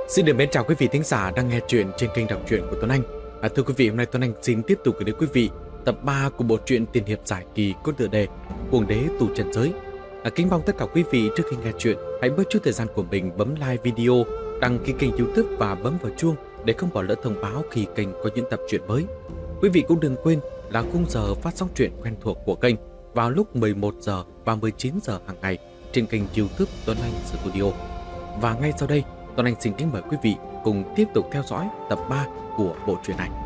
Xin được mến chào quý vị thính giả đang nghe chuyện trên kênh đọc truyện của Tuấn Anh. Thưa quý vị, hôm nay Tuấn Anh xin tiếp tục gửi đến quý vị tập 3 của bộ truyện tiền hiệp giải kỳ có tựa đề Cuồng đế tù trần giới. Kính mong tất cả quý vị trước khi nghe chuyện hãy bớt chút thời gian của mình bấm like video, đăng ký kênh YouTube và bấm vào chuông để không bỏ lỡ thông báo khi kênh có những tập truyện mới. Quý vị cũng đừng quên là khung giờ phát sóng truyện quen thuộc của kênh vào lúc 11 giờ và 19 giờ hàng ngày trên kênh YouTube Tuấn Anh Studio. Và ngay sau đây, Tuấn Anh xin kính mời quý vị cùng tiếp tục theo dõi tập 3 của bộ truyện này.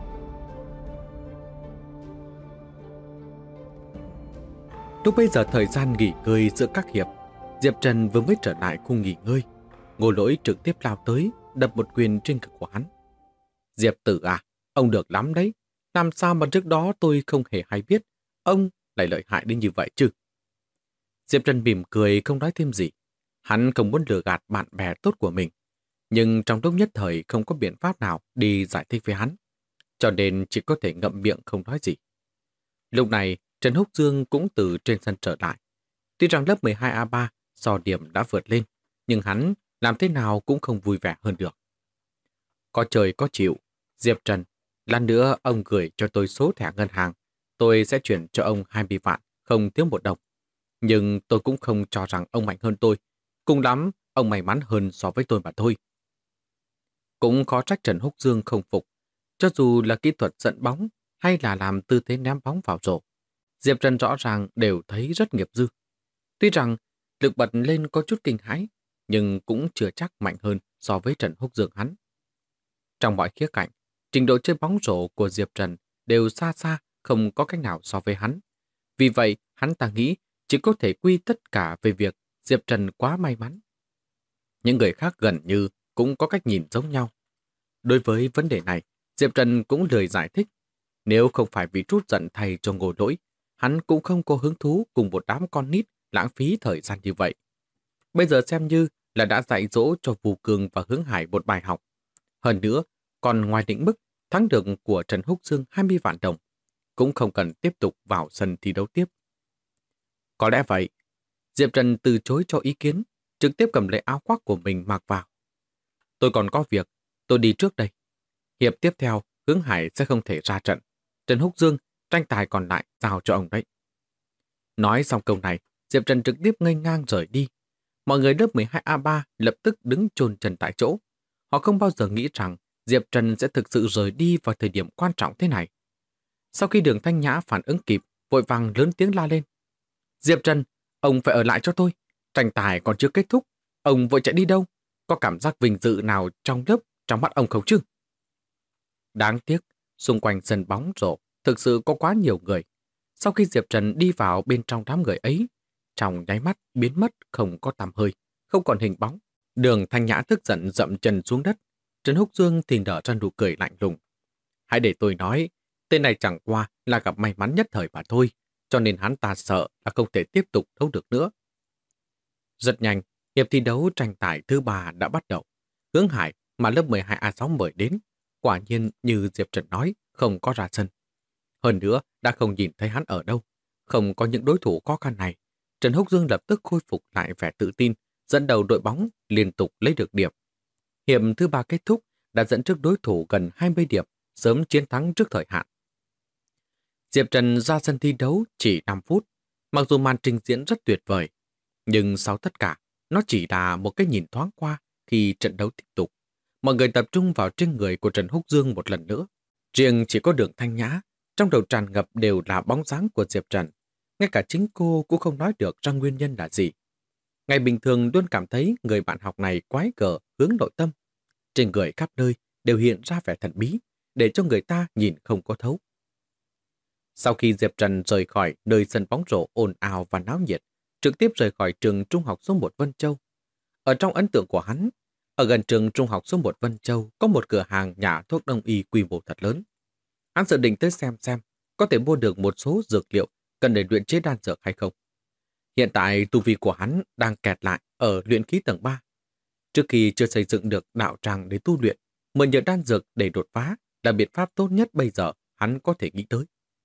Lúc bây giờ thời gian nghỉ ngơi giữa các hiệp, Diệp Trần vừa mới trở lại khu nghỉ ngơi. Ngô Lỗi trực tiếp lao tới, đập một quyền trên ngực của hắn. Diệp tử à, ông được lắm đấy. Làm sao mà trước đó tôi không hề hay biết ông lại lợi hại đến như vậy chứ? Diệp Trần mỉm cười không nói thêm gì. Hắn không muốn lừa gạt bạn bè tốt của mình, nhưng trong lúc nhất thời không có biện pháp nào đi giải thích với hắn, cho nên chỉ có thể ngậm miệng không nói gì. Lúc này, Trần Húc Dương cũng từ trên sân trở lại. Tuy rằng lớp 12A3 so điểm đã vượt lên, nhưng hắn làm thế nào cũng không vui vẻ hơn được. Có trời có chịu, Diệp Trần, lát nữa ông gửi cho tôi số thẻ ngân hàng, tôi sẽ chuyển cho ông 20 vạn, không thiếu một đồng. Nhưng tôi cũng không cho rằng ông mạnh hơn tôi. Cùng lắm, ông may mắn hơn so với tôi mà thôi. Cũng khó trách Trần Húc Dương không phục. Cho dù là kỹ thuật dẫn bóng hay là làm tư thế ném bóng vào rổ, Diệp Trần rõ ràng đều thấy rất nghiệp dư. Tuy rằng lực bật lên có chút kinh hãi, nhưng cũng chưa chắc mạnh hơn so với Trần Húc Dương hắn. Trong mọi khía cạnh, trình độ chơi bóng rổ của Diệp Trần đều xa xa không có cách nào so với hắn. Vì vậy, hắn ta nghĩ chỉ có thể quy tất cả về việc Diệp Trần quá may mắn. Những người khác gần như cũng có cách nhìn giống nhau. Đối với vấn đề này, Diệp Trần cũng lười giải thích. Nếu không phải vì trút giận thay cho Ngô Lỗi, hắn cũng không có hứng thú cùng một đám con nít lãng phí thời gian như vậy. Bây giờ xem như là đã dạy dỗ cho Vũ Cường và Hướng Hải một bài học. Hơn nữa, còn ngoài định mức thắng được của Trần Húc Dương 20 vạn đồng, cũng không cần tiếp tục vào sân thi đấu tiếp. Có lẽ vậy, Diệp Trần từ chối cho ý kiến, trực tiếp cầm lấy áo khoác của mình mặc vào. Tôi còn có việc, tôi đi trước đây. Hiệp tiếp theo, Hướng Hải sẽ không thể ra trận. Trần Húc Dương, tranh tài còn lại giao cho ông đấy. Nói xong câu này, Diệp Trần trực tiếp ngây ngang rời đi. Mọi người lớp 12A3 lập tức đứng chôn chân tại chỗ. Họ không bao giờ nghĩ rằng Diệp Trần sẽ thực sự rời đi vào thời điểm quan trọng thế này. Sau khi Đường Thanh Nhã phản ứng kịp, vội vàng lớn tiếng la lên. Diệp Trần, ông phải ở lại cho tôi. Tranh tài còn chưa kết thúc. Ông vội chạy đi đâu? Có cảm giác vinh dự nào trong lớp, trong mắt ông không chứ? Đáng tiếc, xung quanh sân bóng rổ thực sự có quá nhiều người. Sau khi Diệp Trần đi vào bên trong đám người ấy, trong nháy mắt biến mất không có tăm hơi, không còn hình bóng. Đường Thanh Nhã tức giận dậm chân xuống đất. Trần Húc Dương thì nở ra nụ cười lạnh lùng. Hãy để tôi nói, tên này chẳng qua là gặp may mắn nhất thời mà thôi, cho nên hắn ta sợ là không thể tiếp tục đấu được nữa. Rất nhanh, hiệp thi đấu tranh tài thứ 3 đã bắt đầu. Hướng Hải mà lớp 12A6 mời đến, quả nhiên như Diệp Trần nói, không có ra sân. Hơn nữa, đã không nhìn thấy hắn ở đâu. Không có những đối thủ khó khăn này, Trần Húc Dương lập tức khôi phục lại vẻ tự tin, dẫn đầu đội bóng liên tục lấy được điểm. Hiệp thứ 3 kết thúc, đã dẫn trước đối thủ gần 20 điểm, sớm chiến thắng trước thời hạn. Diệp Trần ra sân thi đấu chỉ 5 phút, mặc dù màn trình diễn rất tuyệt vời, nhưng sau tất cả, nó chỉ là một cái nhìn thoáng qua khi trận đấu tiếp tục. Mọi người tập trung vào trên người của Trần Húc Dương một lần nữa. Riêng chỉ có Đường Thanh Nhã, trong đầu tràn ngập đều là bóng dáng của Diệp Trần. Ngay cả chính cô cũng không nói được ra nguyên nhân là gì. Ngày bình thường luôn cảm thấy người bạn học này quái gở hướng nội tâm. Trên người khắp nơi đều hiện ra vẻ thần bí, để cho người ta nhìn không có thấu. Sau khi Diệp Trần rời khỏi nơi sân bóng rổ ồn ào và náo nhiệt, trực tiếp rời khỏi trường trung học số 1 Vân Châu. Ở trong ấn tượng của hắn, ở gần trường trung học số 1 Vân Châu có một cửa hàng nhà thuốc đông y quy mô thật lớn. Hắn dự định tới xem có thể mua được một số dược liệu cần để luyện chế đan dược hay không. Hiện tại tu vi của hắn đang kẹt lại ở luyện khí tầng 3. Trước khi chưa xây dựng được đạo tràng để tu luyện, mượn nhờ đan dược để đột phá là biện pháp tốt nhất bây giờ hắn có thể nghĩ tới.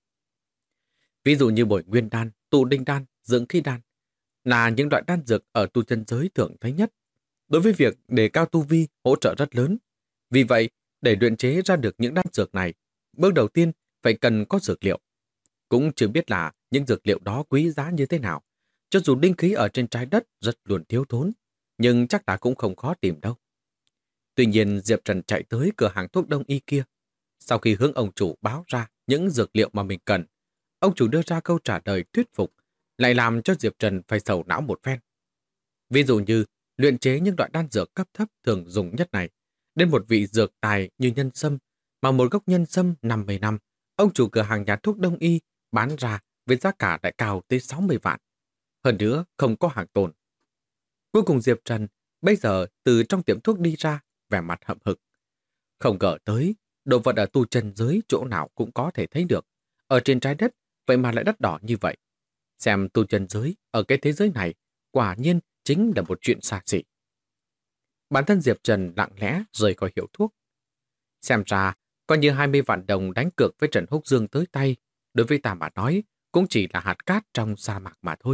Ví dụ như bồi nguyên đan, tụ đinh đan, dưỡng khí đan là những loại đan dược ở tu chân giới thường thấy nhất. đối với việc đề cao tu vi hỗ trợ rất lớn. Vì vậy, để luyện chế ra được những đan dược này, bước đầu tiên phải cần có dược liệu. Cũng chưa biết là những dược liệu đó quý giá như thế nào. Cho dù linh khí ở trên trái đất rất luôn thiếu thốn, nhưng chắc là cũng không khó tìm đâu. Tuy nhiên, Diệp Trần chạy tới cửa hàng thuốc đông y kia. Sau khi hướng ông chủ báo ra những dược liệu mà mình cần, ông chủ đưa ra câu trả lời thuyết phục, lại làm cho Diệp Trần phải sầu não một phen. Ví dụ như luyện chế những loại đan dược cấp thấp thường dùng nhất này, đến một vị dược tài như nhân sâm, mà một gốc nhân sâm 50 năm, ông chủ cửa hàng nhà thuốc đông y bán ra với giá cả lại cao tới 60 vạn. Hơn nữa, không có hàng tồn. Cuối cùng Diệp Trần bây giờ từ trong tiệm thuốc đi ra, vẻ mặt hậm hực. Không ngờ tới, đồ vật ở tu chân giới chỗ nào cũng có thể thấy được. Ở trên trái đất, vậy mà lại đắt đỏ như vậy. Xem tu chân giới ở cái thế giới này, quả nhiên chính là một chuyện xa xỉ. Bản thân Diệp Trần lặng lẽ rời khỏi hiệu thuốc. Xem ra, coi như 20 vạn đồng đánh cược với Trần Húc Dương tới tay, đối với ta mà nói, cũng chỉ là hạt cát trong sa mạc mà thôi.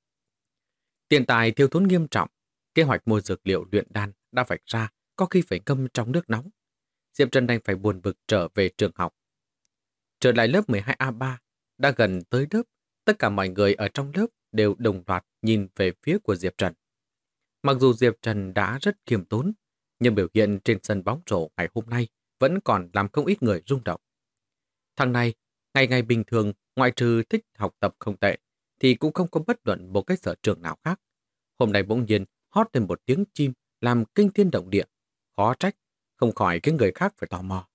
Tiền tài thiếu thốn nghiêm trọng, kế hoạch mua dược liệu luyện đan đã vạch ra, có khi phải ngâm trong nước nóng. Diệp Trần đành phải buồn bực trở về trường học. Trở lại lớp 12A3, đã gần tới lớp, tất cả mọi người ở trong lớp đều đồng loạt nhìn về phía của Diệp Trần. Mặc dù Diệp Trần đã rất khiêm tốn, nhưng biểu hiện trên sân bóng rổ ngày hôm nay vẫn còn làm không ít người rung động. Thằng này, ngày ngày bình thường, ngoại trừ thích học tập không tệ, thì cũng không có bất luận một cái sở trường nào khác. Hôm nay bỗng nhiên hót lên một tiếng chim làm kinh thiên động địa, khó trách, không khỏi khiến người khác phải tò mò.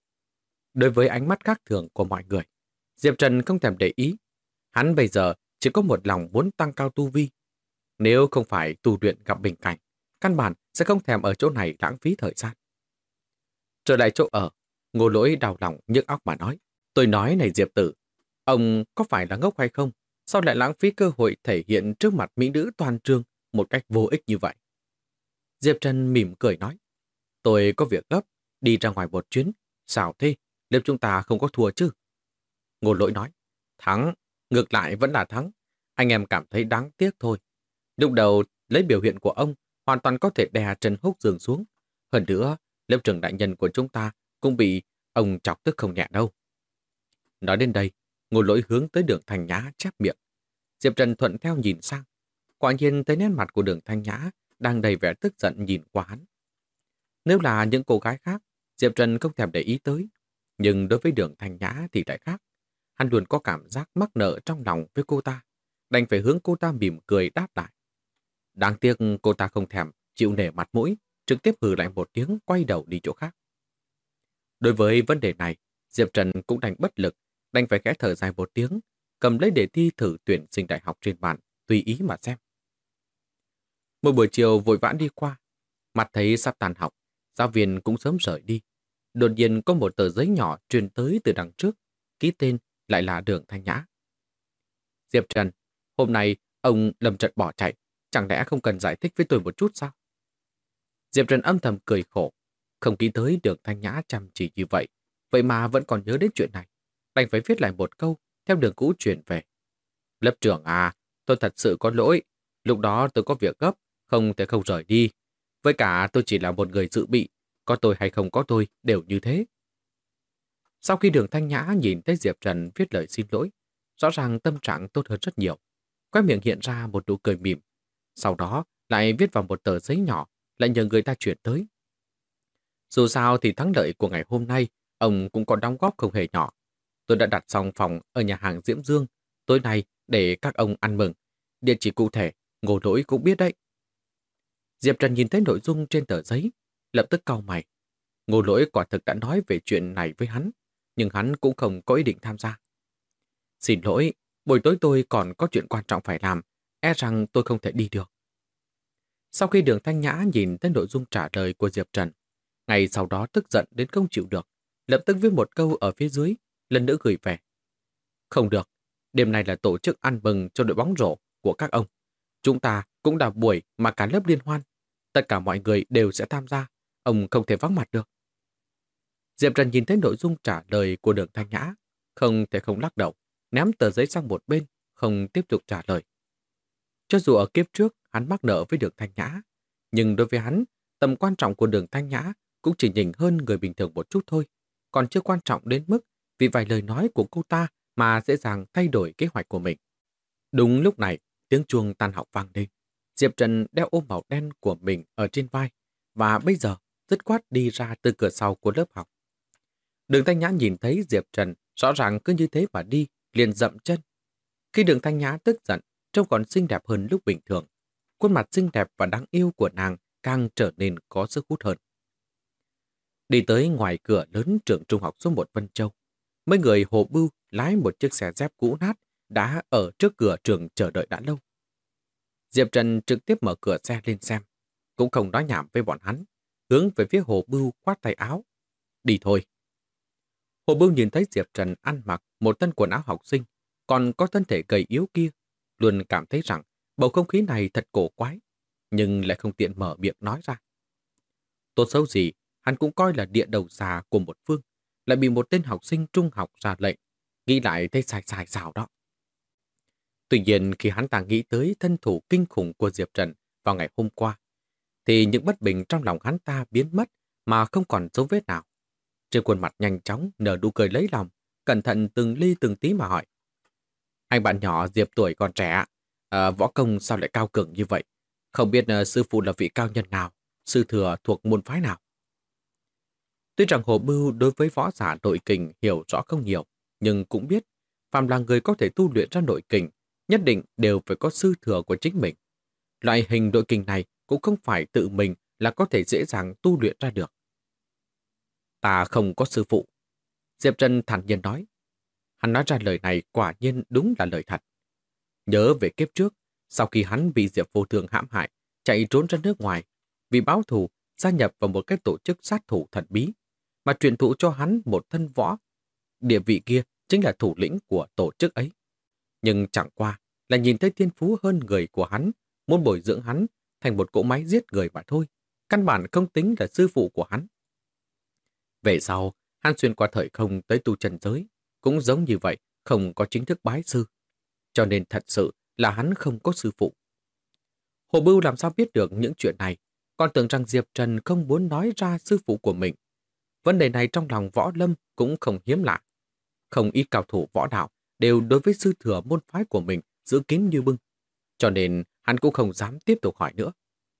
Đối với ánh mắt khác thường của mọi người, Diệp Trần không thèm để ý. Hắn bây giờ chỉ có một lòng muốn tăng cao tu vi. Nếu không phải tu luyện gặp bình cảnh, căn bản sẽ không thèm ở chỗ này lãng phí thời gian. Trở lại chỗ ở, Ngô Lỗi đau lòng nhức óc mà nói. Tôi nói này Diệp Tử, ông có phải là ngốc hay không? Sao lại lãng phí cơ hội thể hiện trước mặt mỹ nữ toàn trường một cách vô ích như vậy? Diệp Trần mỉm cười nói. Tôi có việc gấp, đi ra ngoài một chuyến. Sao thế? Liệu chúng ta không có thua chứ? Ngô Lỗi nói. Thắng, ngược lại vẫn là thắng. Anh em cảm thấy đáng tiếc thôi. Lúc đầu, lấy biểu hiện của ông, hoàn toàn có thể đè Trần Húc Dương xuống. Hơn nữa, lớp trưởng đại nhân của chúng ta cũng bị ông chọc tức không nhẹ đâu. Nói đến đây, Ngô Lỗi hướng tới Đường Thanh Nhã chép miệng. Diệp Trần thuận theo nhìn sang. Quả nhiên thấy nét mặt của Đường Thanh Nhã đang đầy vẻ tức giận nhìn qua hắn. Nếu là những cô gái khác, Diệp Trần không thèm để ý tới. Nhưng đối với Đường Thanh Nhã thì lại khác. Hắn luôn có cảm giác mắc nợ trong lòng với cô ta. Đành phải hướng cô ta mỉm cười đáp lại. Đáng tiếc cô ta không thèm chịu nể mặt mũi, trực tiếp hừ lại một tiếng quay đầu đi chỗ khác. Đối với vấn đề này, Diệp Trần cũng đành bất lực, đành phải khẽ thở dài một tiếng, cầm lấy đề thi thử tuyển sinh đại học trên bàn, tùy ý mà xem. Một buổi chiều vội vã đi qua, mặt thấy sắp tàn học, giáo viên cũng sớm rời đi. Đột nhiên có một tờ giấy nhỏ truyền tới từ đằng trước, ký tên lại là Đường Thanh Nhã. Diệp Trần, hôm nay ông lâm trận bỏ chạy, chẳng lẽ không cần giải thích với tôi một chút sao? Diệp Trần âm thầm cười khổ, không nghĩ tới Đường Thanh Nhã chăm chỉ như vậy, vậy mà vẫn còn nhớ đến chuyện này. Đành phải viết lại một câu, theo đường cũ chuyển về. Lớp trưởng à, tôi thật sự có lỗi, lúc đó tôi có việc gấp, không thể không rời đi. Với cả tôi chỉ là một người dự bị, có tôi hay không có tôi đều như thế. Sau khi Đường Thanh Nhã nhìn thấy Diệp Trần viết lời xin lỗi, rõ ràng tâm trạng tốt hơn rất nhiều. Khóe miệng hiện ra một nụ cười mỉm. Sau đó lại viết vào một tờ giấy nhỏ, lại nhờ người ta chuyển tới. Dù sao thì thắng lợi của ngày hôm nay, ông cũng có đóng góp không hề nhỏ. Tôi đã đặt xong phòng ở nhà hàng Diễm Dương, tối nay để các ông ăn mừng. Địa chỉ cụ thể, Ngô Lỗi cũng biết đấy. Diệp Trần nhìn thấy nội dung trên tờ giấy, lập tức cau mày. Ngô Lỗi quả thực đã nói về chuyện này với hắn, nhưng hắn cũng không có ý định tham gia. Xin lỗi, buổi tối tôi còn có chuyện quan trọng phải làm, e rằng tôi không thể đi được. Sau khi Đường Thanh Nhã nhìn thấy nội dung trả lời của Diệp Trần, ngày sau đó tức giận đến không chịu được, lập tức viết một câu ở phía dưới, lần nữa gửi về. Không được, đêm nay là tổ chức ăn mừng cho đội bóng rổ của các ông. Chúng ta cũng đã buổi mà cả lớp liên hoan. Tất cả mọi người đều sẽ tham gia, ông không thể vắng mặt được. Diệp Trần nhìn thấy nội dung trả lời của Đường Thanh Nhã, không thể không lắc đầu, ném tờ giấy sang một bên, không tiếp tục trả lời. Cho dù ở kiếp trước hắn mắc nợ với Đường Thanh Nhã, Nhưng đối với hắn, tầm quan trọng của Đường Thanh Nhã cũng chỉ nhỉnh hơn người bình thường một chút thôi, còn chưa quan trọng đến mức vì vài lời nói của cô ta mà dễ dàng thay đổi kế hoạch của mình. Đúng lúc này, tiếng chuông tan học vang lên. Diệp Trần đeo ôm màu đen của mình ở trên vai và bây giờ dứt khoát đi ra từ cửa sau của lớp học. Đường Thanh Nhã nhìn thấy Diệp Trần rõ ràng cứ như thế mà đi, liền dậm chân. Khi Đường Thanh Nhã tức giận, trông còn xinh đẹp hơn lúc bình thường. Khuôn mặt xinh đẹp và đáng yêu của nàng càng trở nên có sức hút hơn. Đi tới ngoài cửa lớn trường trung học số 1 Vân Châu, mấy người Hồ Bưu lái một chiếc xe dép cũ nát đã ở trước cửa trường chờ đợi đã lâu. Diệp Trần trực tiếp mở cửa xe lên xem, cũng không nói nhảm với bọn hắn, hướng về phía Hồ Bưu khoát tay áo. Đi thôi. Hồ Bưu nhìn thấy Diệp Trần ăn mặc một thân quần áo học sinh, còn có thân thể gầy yếu kia, luôn cảm thấy rằng bầu không khí này thật cổ quái, nhưng lại không tiện mở miệng nói ra. Tốt xấu gì, hắn cũng coi là địa đầu xà của một phương, lại bị một tên học sinh trung học ra lệnh, nghĩ lại thấy sai sai xào đó. Tuy nhiên khi hắn ta nghĩ tới thân thủ kinh khủng của Diệp Trần vào ngày hôm qua, thì những bất bình trong lòng hắn ta biến mất mà không còn dấu vết nào. Trên khuôn mặt nhanh chóng nở nụ cười lấy lòng, cẩn thận từng ly từng tí mà hỏi. Anh bạn nhỏ Diệp tuổi còn trẻ, võ công sao lại cao cường như vậy? Không biết sư phụ là vị cao nhân nào, sư thừa thuộc môn phái nào? Tuy rằng Hồ Bưu đối với võ giả nội kình hiểu rõ không nhiều, nhưng cũng biết, phàm là người có thể tu luyện ra nội kình, nhất định đều phải có sư thừa của chính mình. Loại hình nội kình này cũng không phải tự mình là có thể dễ dàng tu luyện ra được. Ta không có sư phụ. Diệp Trần thản nhiên nói. Hắn nói ra lời này quả nhiên đúng là lời thật. Nhớ về kiếp trước, sau khi hắn bị Diệp Vô Thường hãm hại, chạy trốn ra nước ngoài, vì báo thù, gia nhập vào một cái tổ chức sát thủ thần bí, mà truyền thụ cho hắn một thân võ. Địa vị kia chính là thủ lĩnh của tổ chức ấy. Nhưng chẳng qua là nhìn thấy thiên phú hơn người của hắn, muốn bồi dưỡng hắn thành một cỗ máy giết người mà thôi. Căn bản không tính là sư phụ của hắn. Về sau, hắn xuyên qua thời không tới tu trần giới, cũng giống như vậy, không có chính thức bái sư. Cho nên thật sự là hắn không có sư phụ. Hồ Bưu làm sao biết được những chuyện này, còn tưởng rằng Diệp Trần không muốn nói ra sư phụ của mình. Vấn đề này trong lòng Võ Lâm cũng không hiếm lạ. Không ít cao thủ võ đạo đều đối với sư thừa môn phái của mình giữ kín như bưng. Cho nên hắn cũng không dám tiếp tục hỏi nữa.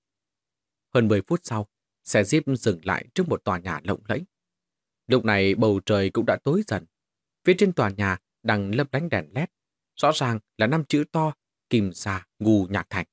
Hơn 10 phút sau, xe Jeep dừng lại trước một tòa nhà lộng lẫy. Lúc này bầu trời cũng đã tối dần. Phía trên tòa nhà đang lấp lánh đèn led. Rõ ràng là 5 chữ to, Kim Sa Ngu Nhạc Thành.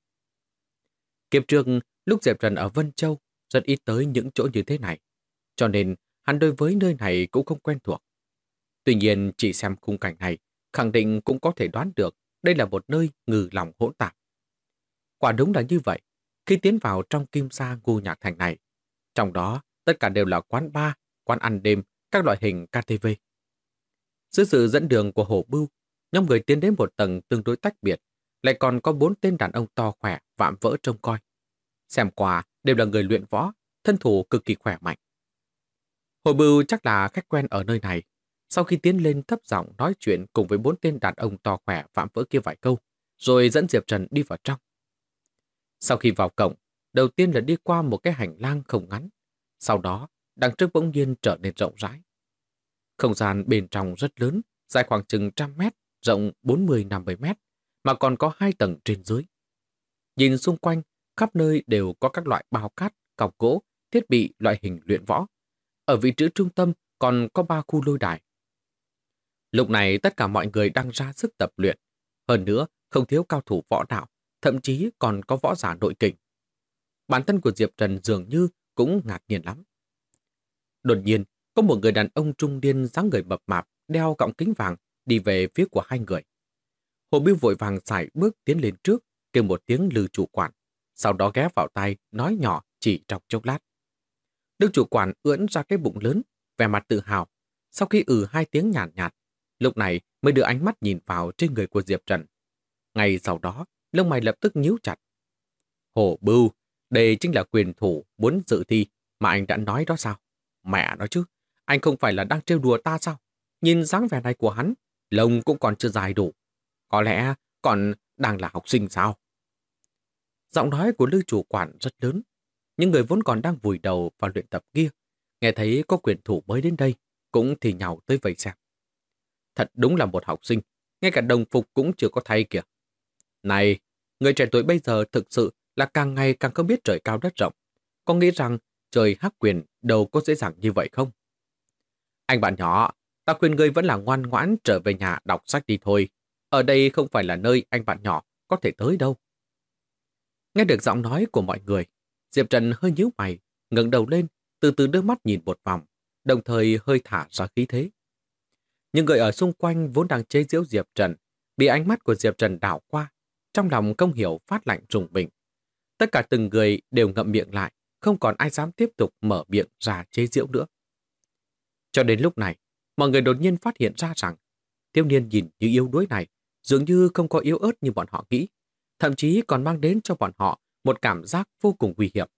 Kiếp trước, lúc Diệp Trần ở Vân Châu, rất ít tới những chỗ như thế này. Cho nên, hắn đối với nơi này cũng không quen thuộc. Tuy nhiên, chỉ xem khung cảnh này, khẳng định cũng có thể đoán được đây là một nơi ngừ lòng hỗn tạp. Quả đúng là như vậy. Khi tiến vào trong Kim Sa Ngu Nhạc Thành này, trong đó tất cả đều là quán bar, quán ăn đêm, các loại hình KTV. Dưới sự dẫn đường của Hồ Bưu, nhóm người tiến đến một tầng tương đối tách biệt, lại còn có 4 tên đàn ông to khỏe vạm vỡ trông coi. Xem qua đều là người luyện võ, thân thủ cực kỳ khỏe mạnh. Hồ Bưu chắc là khách quen ở nơi này. Sau khi tiến lên thấp giọng nói chuyện cùng với 4 tên đàn ông to khỏe vạm vỡ kia vài câu, rồi dẫn Diệp Trần đi vào trong. Sau khi vào cổng, đầu tiên là đi qua một cái hành lang không ngắn. Sau đó, đằng trước bỗng nhiên trở nên rộng rãi. Không gian bên trong rất lớn, dài khoảng chừng 100 mét, rộng 40-50 mét, mà còn có 2 tầng trên dưới. Nhìn xung quanh, khắp nơi đều có các loại bao cát, cọc gỗ, thiết bị loại hình luyện võ. Ở vị trí trung tâm còn có 3 khu lôi đài. Lúc này tất cả mọi người đang ra sức tập luyện. Hơn nữa, không thiếu cao thủ võ đạo, thậm chí còn có võ giả nội kình. Bản thân của Diệp Trần dường như cũng ngạc nhiên lắm. Đột nhiên, có một người đàn ông trung niên dáng người mập mạp, đeo gọng kính vàng, đi về phía của hai người. Hồ Bưu vội vàng sải bước tiến lên trước, kêu một tiếng Lư chủ quản, sau đó ghé vào tai, nói nhỏ chỉ trong chốc lát. Đức chủ quản ưỡn ra cái bụng lớn, vẻ mặt tự hào. Sau khi 2 tiếng nhàn nhạt, lúc này mới đưa ánh mắt nhìn vào trên người của Diệp Trần. Ngay sau đó, lông mày lập tức nhíu chặt. Hồ Bưu, đây chính là quyền thủ muốn dự thi mà anh đã nói đó sao? Mẹ nói chứ, anh không phải là đang trêu đùa ta sao? Nhìn dáng vẻ này của hắn, lông cũng còn chưa dài đủ. Có lẽ còn đang là học sinh sao? Giọng nói của Lư chủ quản rất lớn, những người vốn còn đang vùi đầu vào luyện tập kia, nghe thấy có quyền thủ mới đến đây, cũng thì nhào tới vây xem. Thật đúng là một học sinh, ngay cả đồng phục cũng chưa có thay kìa. Này, người trẻ tuổi bây giờ thực sự là càng ngày càng không biết trời cao đất rộng. Có nghĩ rằng trời hắc quyền đâu có dễ dàng như vậy không? Anh bạn nhỏ, ta khuyên ngươi vẫn là ngoan ngoãn trở về nhà đọc sách đi thôi. Ở đây không phải là nơi anh bạn nhỏ có thể tới đâu. Nghe được giọng nói của mọi người, Diệp Trần hơi nhíu mày, ngẩng đầu lên, từ từ đưa mắt nhìn một vòng, đồng thời hơi thả ra khí thế. Những người ở xung quanh vốn đang chế giễu Diệp Trần, bị ánh mắt của Diệp Trần đảo qua, trong lòng không hiểu phát lạnh rùng mình. Tất cả từng người đều ngậm miệng lại, không còn ai dám tiếp tục mở miệng ra chế giễu nữa. Cho đến lúc này, mọi người đột nhiên phát hiện ra rằng thiếu niên nhìn như yếu đuối này dường như không có yếu ớt như bọn họ nghĩ, thậm chí còn mang đến cho bọn họ một cảm giác vô cùng nguy hiểm.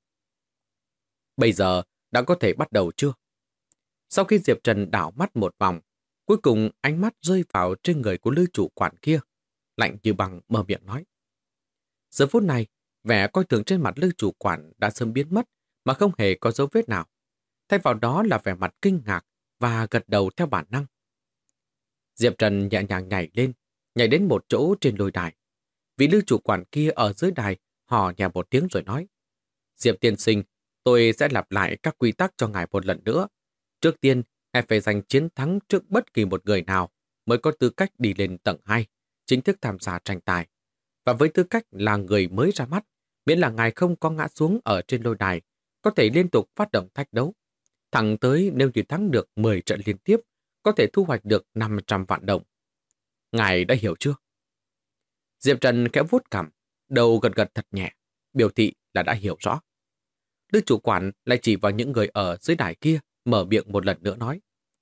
Bây giờ đã có thể bắt đầu chưa? Sau khi Diệp Trần đảo mắt một vòng, cuối cùng ánh mắt rơi vào trên người của Lư chủ quản kia, lạnh như băng mở miệng nói. Giờ phút này, vẻ coi thường trên mặt Lư chủ quản đã sớm biến mất mà không hề có dấu vết nào. Thay vào đó là vẻ mặt kinh ngạc và gật đầu theo bản năng. Diệp Trần nhẹ nhàng nhảy đến một chỗ trên lôi đài. Vị Lư chủ quản kia ở dưới đài hò nhẹ một tiếng rồi nói. Diệp tiên sinh, tôi sẽ lặp lại các quy tắc cho ngài một lần nữa. Trước tiên, ngài phải giành chiến thắng trước bất kỳ một người nào mới có tư cách đi lên tầng 2, chính thức tham gia tranh tài. Và với tư cách là người mới ra mắt, miễn là ngài không có ngã xuống ở trên lôi đài, có thể liên tục phát động thách đấu. Thẳng tới nếu như thắng được 10 trận liên tiếp, có thể thu hoạch được 500 vạn đồng. Ngài đã hiểu chưa? Diệp Trần khẽ vuốt cằm, đầu gật gật thật nhẹ, biểu thị là đã hiểu rõ. Lư chủ quản lại chỉ vào những người ở dưới đài kia, mở miệng một lần nữa nói.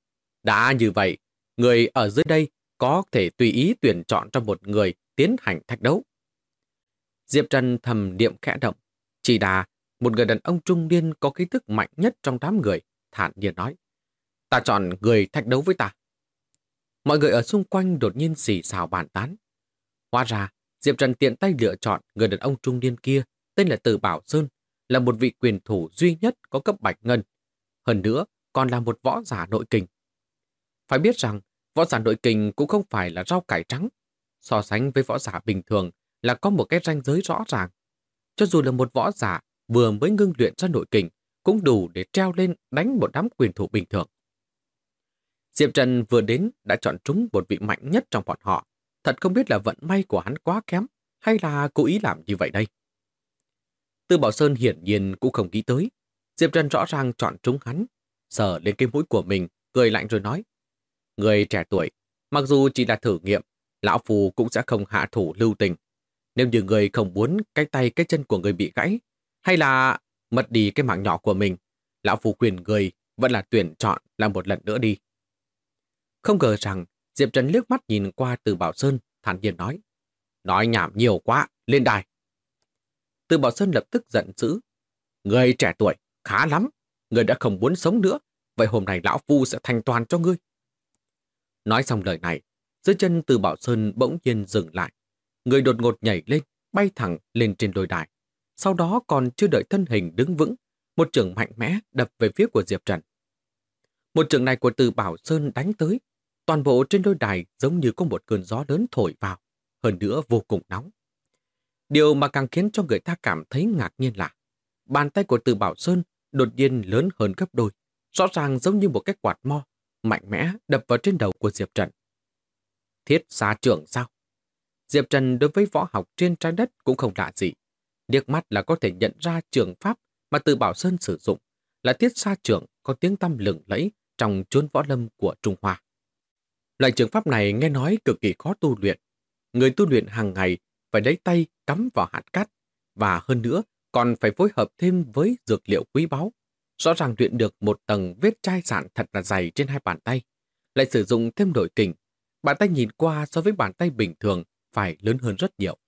Đã như vậy, người ở dưới đây có thể tùy ý tuyển chọn cho một người tiến hành thách đấu. Diệp Trần thầm niệm khẽ động, chỉ đà một người đàn ông trung niên có khí thức mạnh nhất trong đám người, thản nhiên nói. Ta chọn người thách đấu với ta. Mọi người ở xung quanh đột nhiên xì xào bàn tán. Hóa ra, Diệp Trần tiện tay lựa chọn người đàn ông trung niên kia, tên là Từ Bảo Sơn, là một vị quyền thủ duy nhất có cấp bạch ngân. Hơn nữa, còn là một võ giả nội kình. Phải biết rằng, võ giả nội kình cũng không phải là rau cải trắng. So sánh với võ giả bình thường là có một cái ranh giới rõ ràng. Cho dù là một võ giả vừa mới ngưng luyện ra nội kình, cũng đủ để treo lên đánh một đám quyền thủ bình thường. Diệp Trần vừa đến đã chọn trúng một vị mạnh nhất trong bọn họ. Thật không biết là vận may của hắn quá kém hay là cố ý làm như vậy đây. Từ Bảo Sơn hiển nhiên cũng không nghĩ tới. Diệp Trần rõ ràng chọn trúng hắn, sờ lên cái mũi của mình, cười lạnh rồi nói. Người trẻ tuổi, mặc dù chỉ là thử nghiệm, lão phù cũng sẽ không hạ thủ lưu tình. Nếu như người không muốn cái tay cái chân của người bị gãy, hay là mất đi cái mạng nhỏ của mình, lão phù khuyên người vẫn là tuyển chọn làm một lần nữa đi. Không ngờ rằng Diệp Trần liếc mắt nhìn qua Từ Bảo Sơn, thản nhiên nói. Nói nhảm nhiều quá, lên đài. Từ Bảo Sơn lập tức giận dữ. Người trẻ tuổi, khá lắm. Người đã không muốn sống nữa. Vậy hôm nay lão phu sẽ thành toàn cho ngươi. Nói xong lời này, dưới chân Từ Bảo Sơn bỗng nhiên dừng lại. Người đột ngột nhảy lên, bay thẳng lên trên lôi đài. Sau đó còn chưa đợi thân hình đứng vững, một chưởng mạnh mẽ đập về phía của Diệp Trần. Một chưởng này của Từ Bảo Sơn đánh tới, toàn bộ trên lôi đài giống như có một cơn gió lớn thổi vào, hơn nữa vô cùng nóng. Điều mà càng khiến cho người ta cảm thấy ngạc nhiên là bàn tay của Từ Bảo Sơn đột nhiên lớn hơn gấp đôi, rõ ràng giống như một cái quạt mo, mạnh mẽ đập vào trên đầu của Diệp Trần. Thiết xa trưởng sao? Diệp Trần đối với võ học trên trái đất cũng không lạ gì. Liếc mắt là có thể nhận ra trường pháp mà Từ Bảo Sơn sử dụng là thiết xa trưởng có tiếng tăm lừng lẫy trong chốn võ lâm của Trung Hoa. Loại trường pháp này nghe nói cực kỳ khó tu luyện. Người tu luyện hàng ngày phải lấy tay cắm vào hạt cát và hơn nữa còn phải phối hợp thêm với dược liệu quý báu. Rõ ràng luyện được một tầng vết chai sạn thật là dày trên hai bàn tay. Lại sử dụng thêm nội kình. Bàn tay nhìn qua so với bàn tay bình thường phải lớn hơn rất nhiều.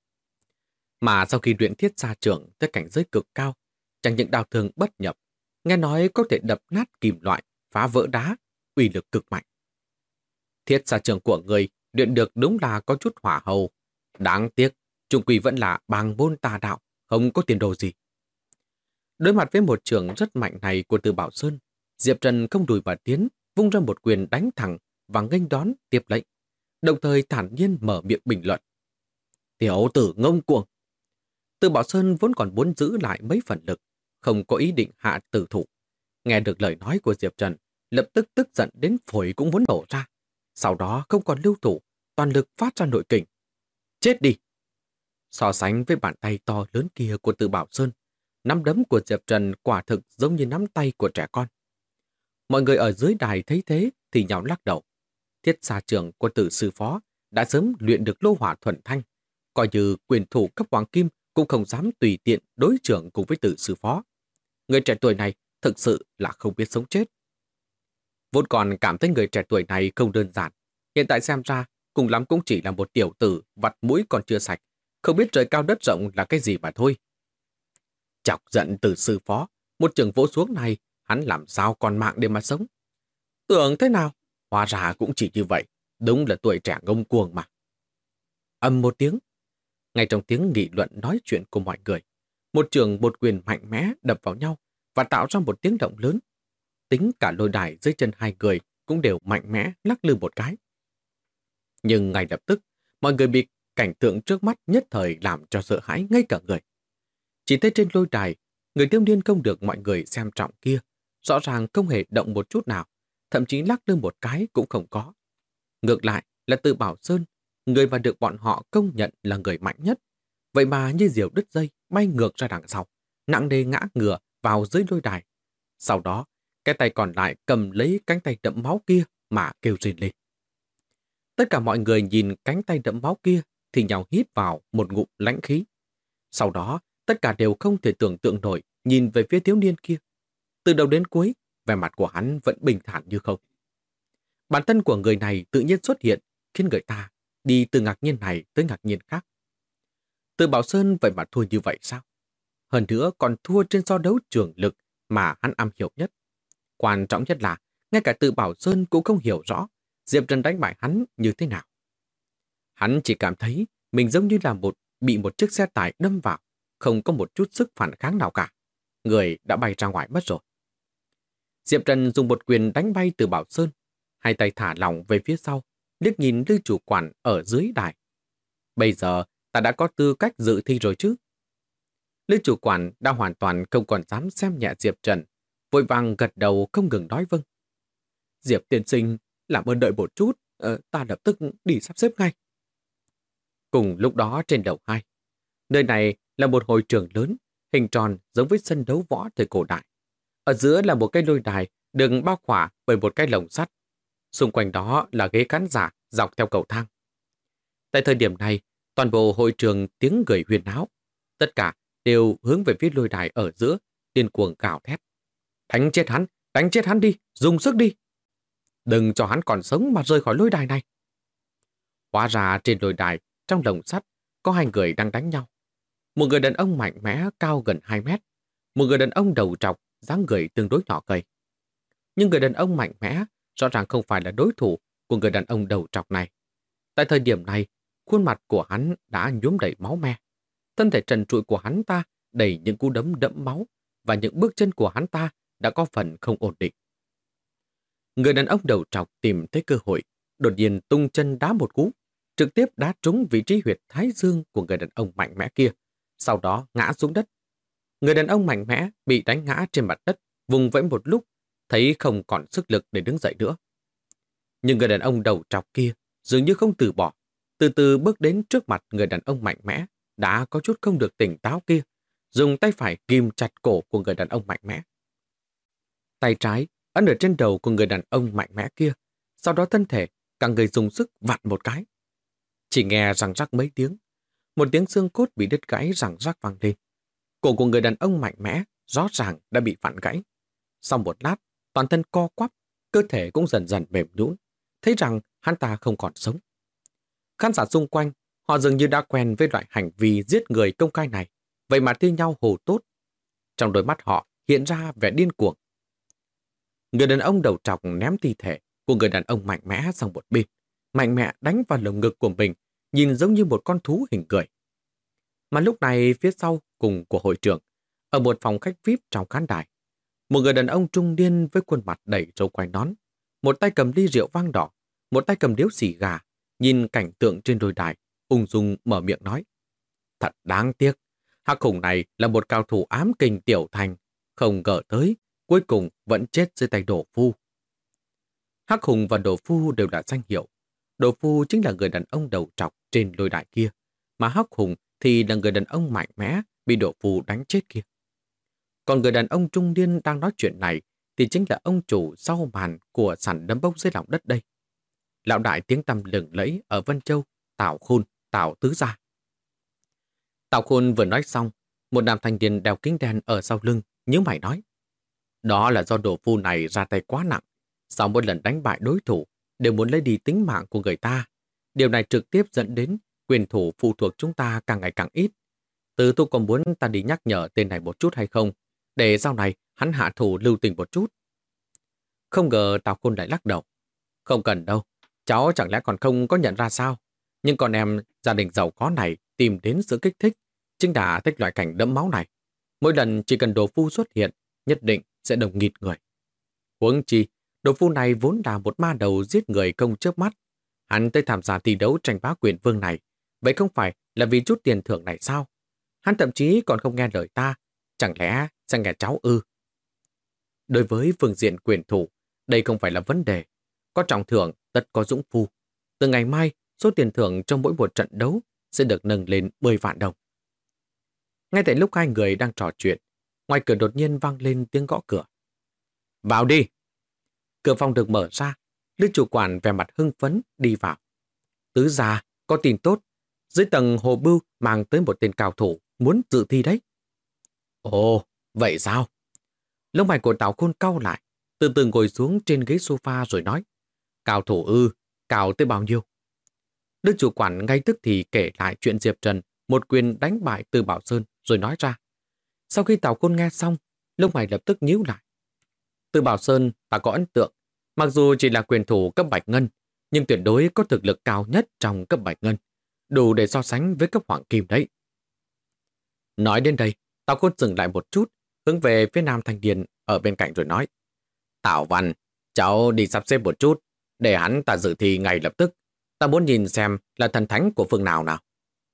Mà sau khi luyện thiết xa trưởng tới cảnh giới cực cao, chẳng những đao thương bất nhập, nghe nói có thể đập nát kim loại, phá vỡ đá, uy lực cực mạnh. Thiết xa trưởng của người luyện được đúng là có chút hỏa hầu. Đáng tiếc, chung quy vẫn là bàng môn tà đạo, không có tiền đồ gì. Đối mặt với một trường rất mạnh này của Từ Bảo Sơn, Diệp Trần không lùi mà tiến, vung ra một quyền đánh thẳng và nghênh đón tiếp lệnh, đồng thời thản nhiên mở miệng bình luận. Tiểu tử ngông cuồng. Từ Bảo Sơn vốn còn muốn giữ lại mấy phần lực, không có ý định hạ tử thủ. Nghe được lời nói của Diệp Trần, lập tức tức giận đến phổi cũng muốn nổ ra. Sau đó không còn lưu thủ, toàn lực phát ra nội kình. Chết đi! So sánh với bàn tay to lớn kia của Từ Bảo Sơn, nắm đấm của Diệp Trần quả thực giống như nắm tay của trẻ con. Mọi người ở dưới đài thấy thế thì nhao lắc đầu. Thiết xa trường của Từ sư phó đã sớm luyện được lô hỏa thuần thanh, coi như quyền thủ cấp hoàng kim cũng không dám tùy tiện đối trưởng cùng với Từ sư phó. Người trẻ tuổi này thực sự là không biết sống chết. Vốn còn cảm thấy người trẻ tuổi này không đơn giản, hiện tại xem ra cùng lắm cũng chỉ là một tiểu tử vặt mũi còn chưa sạch, không biết trời cao đất rộng là cái gì mà thôi. Chọc giận Từ sư phó, một trường vỗ xuống này, hắn làm sao còn mạng để mà sống. Tưởng thế nào, hóa ra cũng chỉ như vậy, đúng là tuổi trẻ ngông cuồng mà. Ầm một tiếng, ngay trong tiếng nghị luận nói chuyện của mọi người, một trường một quyền mạnh mẽ đập vào nhau và tạo ra một tiếng động lớn. Tính cả lôi đài dưới chân hai người cũng đều mạnh mẽ lắc lư một cái. Nhưng ngay lập tức, mọi người bị cảnh tượng trước mắt nhất thời làm cho sợ hãi ngay cả người. Chỉ thấy trên lôi đài, người thiếu niên không được mọi người xem trọng kia, rõ ràng không hề động một chút nào, thậm chí lắc lư một cái cũng không có. Ngược lại là Từ Bảo Sơn, người mà được bọn họ công nhận là người mạnh nhất. Vậy mà như diều đứt dây, bay ngược ra đằng sau, nặng nề ngã ngửa vào dưới lôi đài. Sau đó, cái tay còn lại cầm lấy cánh tay đẫm máu kia mà kêu rên lên. Tất cả mọi người nhìn cánh tay đẫm máu kia thì nhào hít vào một ngụm lãnh khí. Sau đó, tất cả đều không thể tưởng tượng nổi nhìn về phía thiếu niên kia. Từ đầu đến cuối, vẻ mặt của hắn vẫn bình thản như không. Bản thân của người này tự nhiên xuất hiện, khiến người ta đi từ ngạc nhiên này tới ngạc nhiên khác. Từ Bảo Sơn vậy mà thua như vậy sao? Hơn nữa còn thua trên so đấu trường lực mà hắn am hiểu nhất. Quan trọng nhất là, ngay cả Từ Bảo Sơn cũng không hiểu rõ Diệp Trần đánh bại hắn như thế nào. Hắn chỉ cảm thấy mình giống như là bị một chiếc xe tải đâm vào, không có một chút sức phản kháng nào cả. Người đã bay ra ngoài mất rồi. Diệp Trần dùng một quyền đánh bay Từ Bảo Sơn, hai tay thả lỏng về phía sau, liếc nhìn Lư chủ quản ở dưới đài. Bây giờ ta đã có tư cách dự thi rồi chứ? Lư chủ quản đã hoàn toàn không còn dám xem nhẹ Diệp Trần, vội vàng gật đầu không ngừng nói vâng. Diệp tiên sinh, làm ơn đợi một chút, ta lập tức đi sắp xếp ngay. Cùng lúc đó trên lầu 2, nơi này là một hội trường lớn, hình tròn giống với sân đấu võ thời cổ đại. Ở giữa là một cái lôi đài được bao khỏa bởi một cái lồng sắt. Xung quanh đó là ghế khán giả dọc theo cầu thang. Tại thời điểm này, toàn bộ hội trường tiếng người huyên náo. Tất cả đều hướng về phía lôi đài ở giữa, điên cuồng gào thét. Đánh chết hắn đi, dùng sức đi. Đừng cho hắn còn sống mà rời khỏi lôi đài này. Hóa ra trên lôi đài, trong lồng sắt, có hai người đang đánh nhau. Một người đàn ông mạnh mẽ cao gần 2 mét, một người đàn ông đầu trọc, dáng người tương đối nhỏ gầy. Nhưng người đàn ông mạnh mẽ rõ ràng không phải là đối thủ của người đàn ông đầu trọc này. Tại thời điểm này, khuôn mặt của hắn đã nhuốm đầy máu me. Thân thể trần trụi của hắn ta đầy những cú đấm đẫm máu và những bước chân của hắn ta đã có phần không ổn định. Người đàn ông đầu trọc tìm thấy cơ hội, đột nhiên tung chân đá một cú, trực tiếp đá trúng vị trí huyệt thái dương của người đàn ông mạnh mẽ kia, sau đó ngã xuống đất. Người đàn ông mạnh mẽ bị đánh ngã trên mặt đất, vùng vẫy một lúc, thấy không còn sức lực để đứng dậy nữa. Nhưng người đàn ông đầu trọc kia dường như không từ bỏ, từ từ bước đến trước mặt người đàn ông mạnh mẽ, đã có chút không được tỉnh táo kia, dùng tay phải ghim chặt cổ của người đàn ông mạnh mẽ. Tay trái ấn ở trên đầu của người đàn ông mạnh mẽ kia, sau đó thân thể cả người dùng sức vặn một cái. Chỉ nghe răng rắc mấy tiếng, một tiếng xương cốt bị đứt gãy răng rắc vang lên. Cổ của người đàn ông mạnh mẽ rõ ràng đã bị vặn gãy. Sau một lát, toàn thân co quắp, cơ thể cũng dần dần mềm nhũn, thấy rằng hắn ta không còn sống. Khán giả xung quanh, họ dường như đã quen với loại hành vi giết người công khai này, vậy mà thi nhau hô tốt. Trong đôi mắt họ hiện ra vẻ điên cuồng. Người đàn ông đầu trọc ném thi thể của người đàn ông mạnh mẽ sang một bên, mạnh mẽ đánh vào lồng ngực của mình, nhìn giống như một con thú hình người. Mà lúc này phía sau cùng của hội trường, Ở một phòng khách VIP trong khán đài, một người đàn ông trung niên với khuôn mặt đầy râu quai nón, một tay cầm ly rượu vang đỏ, một tay cầm điếu xì gà, nhìn cảnh tượng trên đôi đài, ung dung mở miệng nói. Thật đáng tiếc, Hắc Hùng này là một cao thủ ám kình tiểu thành, không ngờ tới, cuối cùng vẫn chết dưới tay Đổ Phu. Hắc Hùng và Đổ Phu đều là danh hiệu. Đổ Phu chính là người đàn ông đầu trọc trên lôi đài kia, mà Hắc Hùng thì là người đàn ông mạnh mẽ bị Đổ Phu đánh chết kia. Còn người đàn ông trung niên đang nói chuyện này thì chính là ông chủ sau màn của sàn đấm bốc dưới lòng đất đây. Lão đại tiếng tăm lừng lẫy ở Vân Châu, Tào Khôn, Tào Tứ Gia. Tào Khôn vừa nói xong, một nam thanh niên đeo kính đen ở sau lưng, nhíu mày nói. Đó là do Đổ Phu này ra tay quá nặng, sau mỗi lần đánh bại đối thủ đều muốn lấy đi tính mạng của người ta. Điều này trực tiếp dẫn đến quyền thủ phụ thuộc chúng ta càng ngày càng ít. Từ tôi còn muốn ta đi nhắc nhở tên này một chút hay không, để sau này hắn hạ thủ lưu tình một chút. Không ngờ Tào Khôn lại lắc đầu. Không cần đâu, cháu chẳng lẽ còn không có nhận ra sao? Nhưng con em gia đình giàu có này tìm đến sự kích thích, chính là thích loại cảnh đẫm máu này. Mỗi lần chỉ cần Đổ Phu xuất hiện, nhất định sẽ đồng nghịt người. Huống chi, Đổ Phu này vốn là một ma đầu giết người không chớp mắt. Hắn tới tham gia thi đấu tranh bá quyền vương này, vậy không phải là vì chút tiền thưởng này sao? Hắn thậm chí còn không nghe lời ta, chẳng lẽ sẽ nghe cháu ư? Đối với phương diện quyền thủ, đây không phải là vấn đề. Có trọng thưởng, tất có dũng phu. Từ ngày mai, số tiền thưởng trong mỗi một trận đấu sẽ được nâng lên 10 vạn đồng. Ngay tại lúc hai người đang trò chuyện, ngoài cửa đột nhiên vang lên tiếng gõ cửa. Vào đi! Cửa phòng được mở ra, Lữ chủ quản vẻ mặt hưng phấn đi vào. Tứ gia, có tin tốt. Dưới tầng Hồ Bưu mang tới một tên cao thủ muốn dự thi đấy. Ồ, vậy sao? Lông mày của Tào Khôn cau lại, từ từ ngồi xuống trên ghế sofa rồi nói. Cao thủ ư, cao tới bao nhiêu? Đức chủ quản ngay tức thì kể lại chuyện Diệp Trần một quyền đánh bại Từ Bảo Sơn rồi nói ra. Sau khi Tào Khôn nghe xong, lông mày lập tức nhíu lại. Từ Bảo Sơn ta có ấn tượng, mặc dù chỉ là quyền thủ cấp bạch ngân, nhưng tuyệt đối có thực lực cao nhất trong cấp bạch ngân, đủ để so sánh với cấp hoàng kim đấy. Nói đến đây, Tào Khôn dừng lại một chút, hướng về phía nam thanh niên ở bên cạnh rồi nói. Tào Văn, cháu đi sắp xếp một chút, để hắn ta dự thi ngay lập tức. Ta muốn nhìn xem là thần thánh của phương nào nào.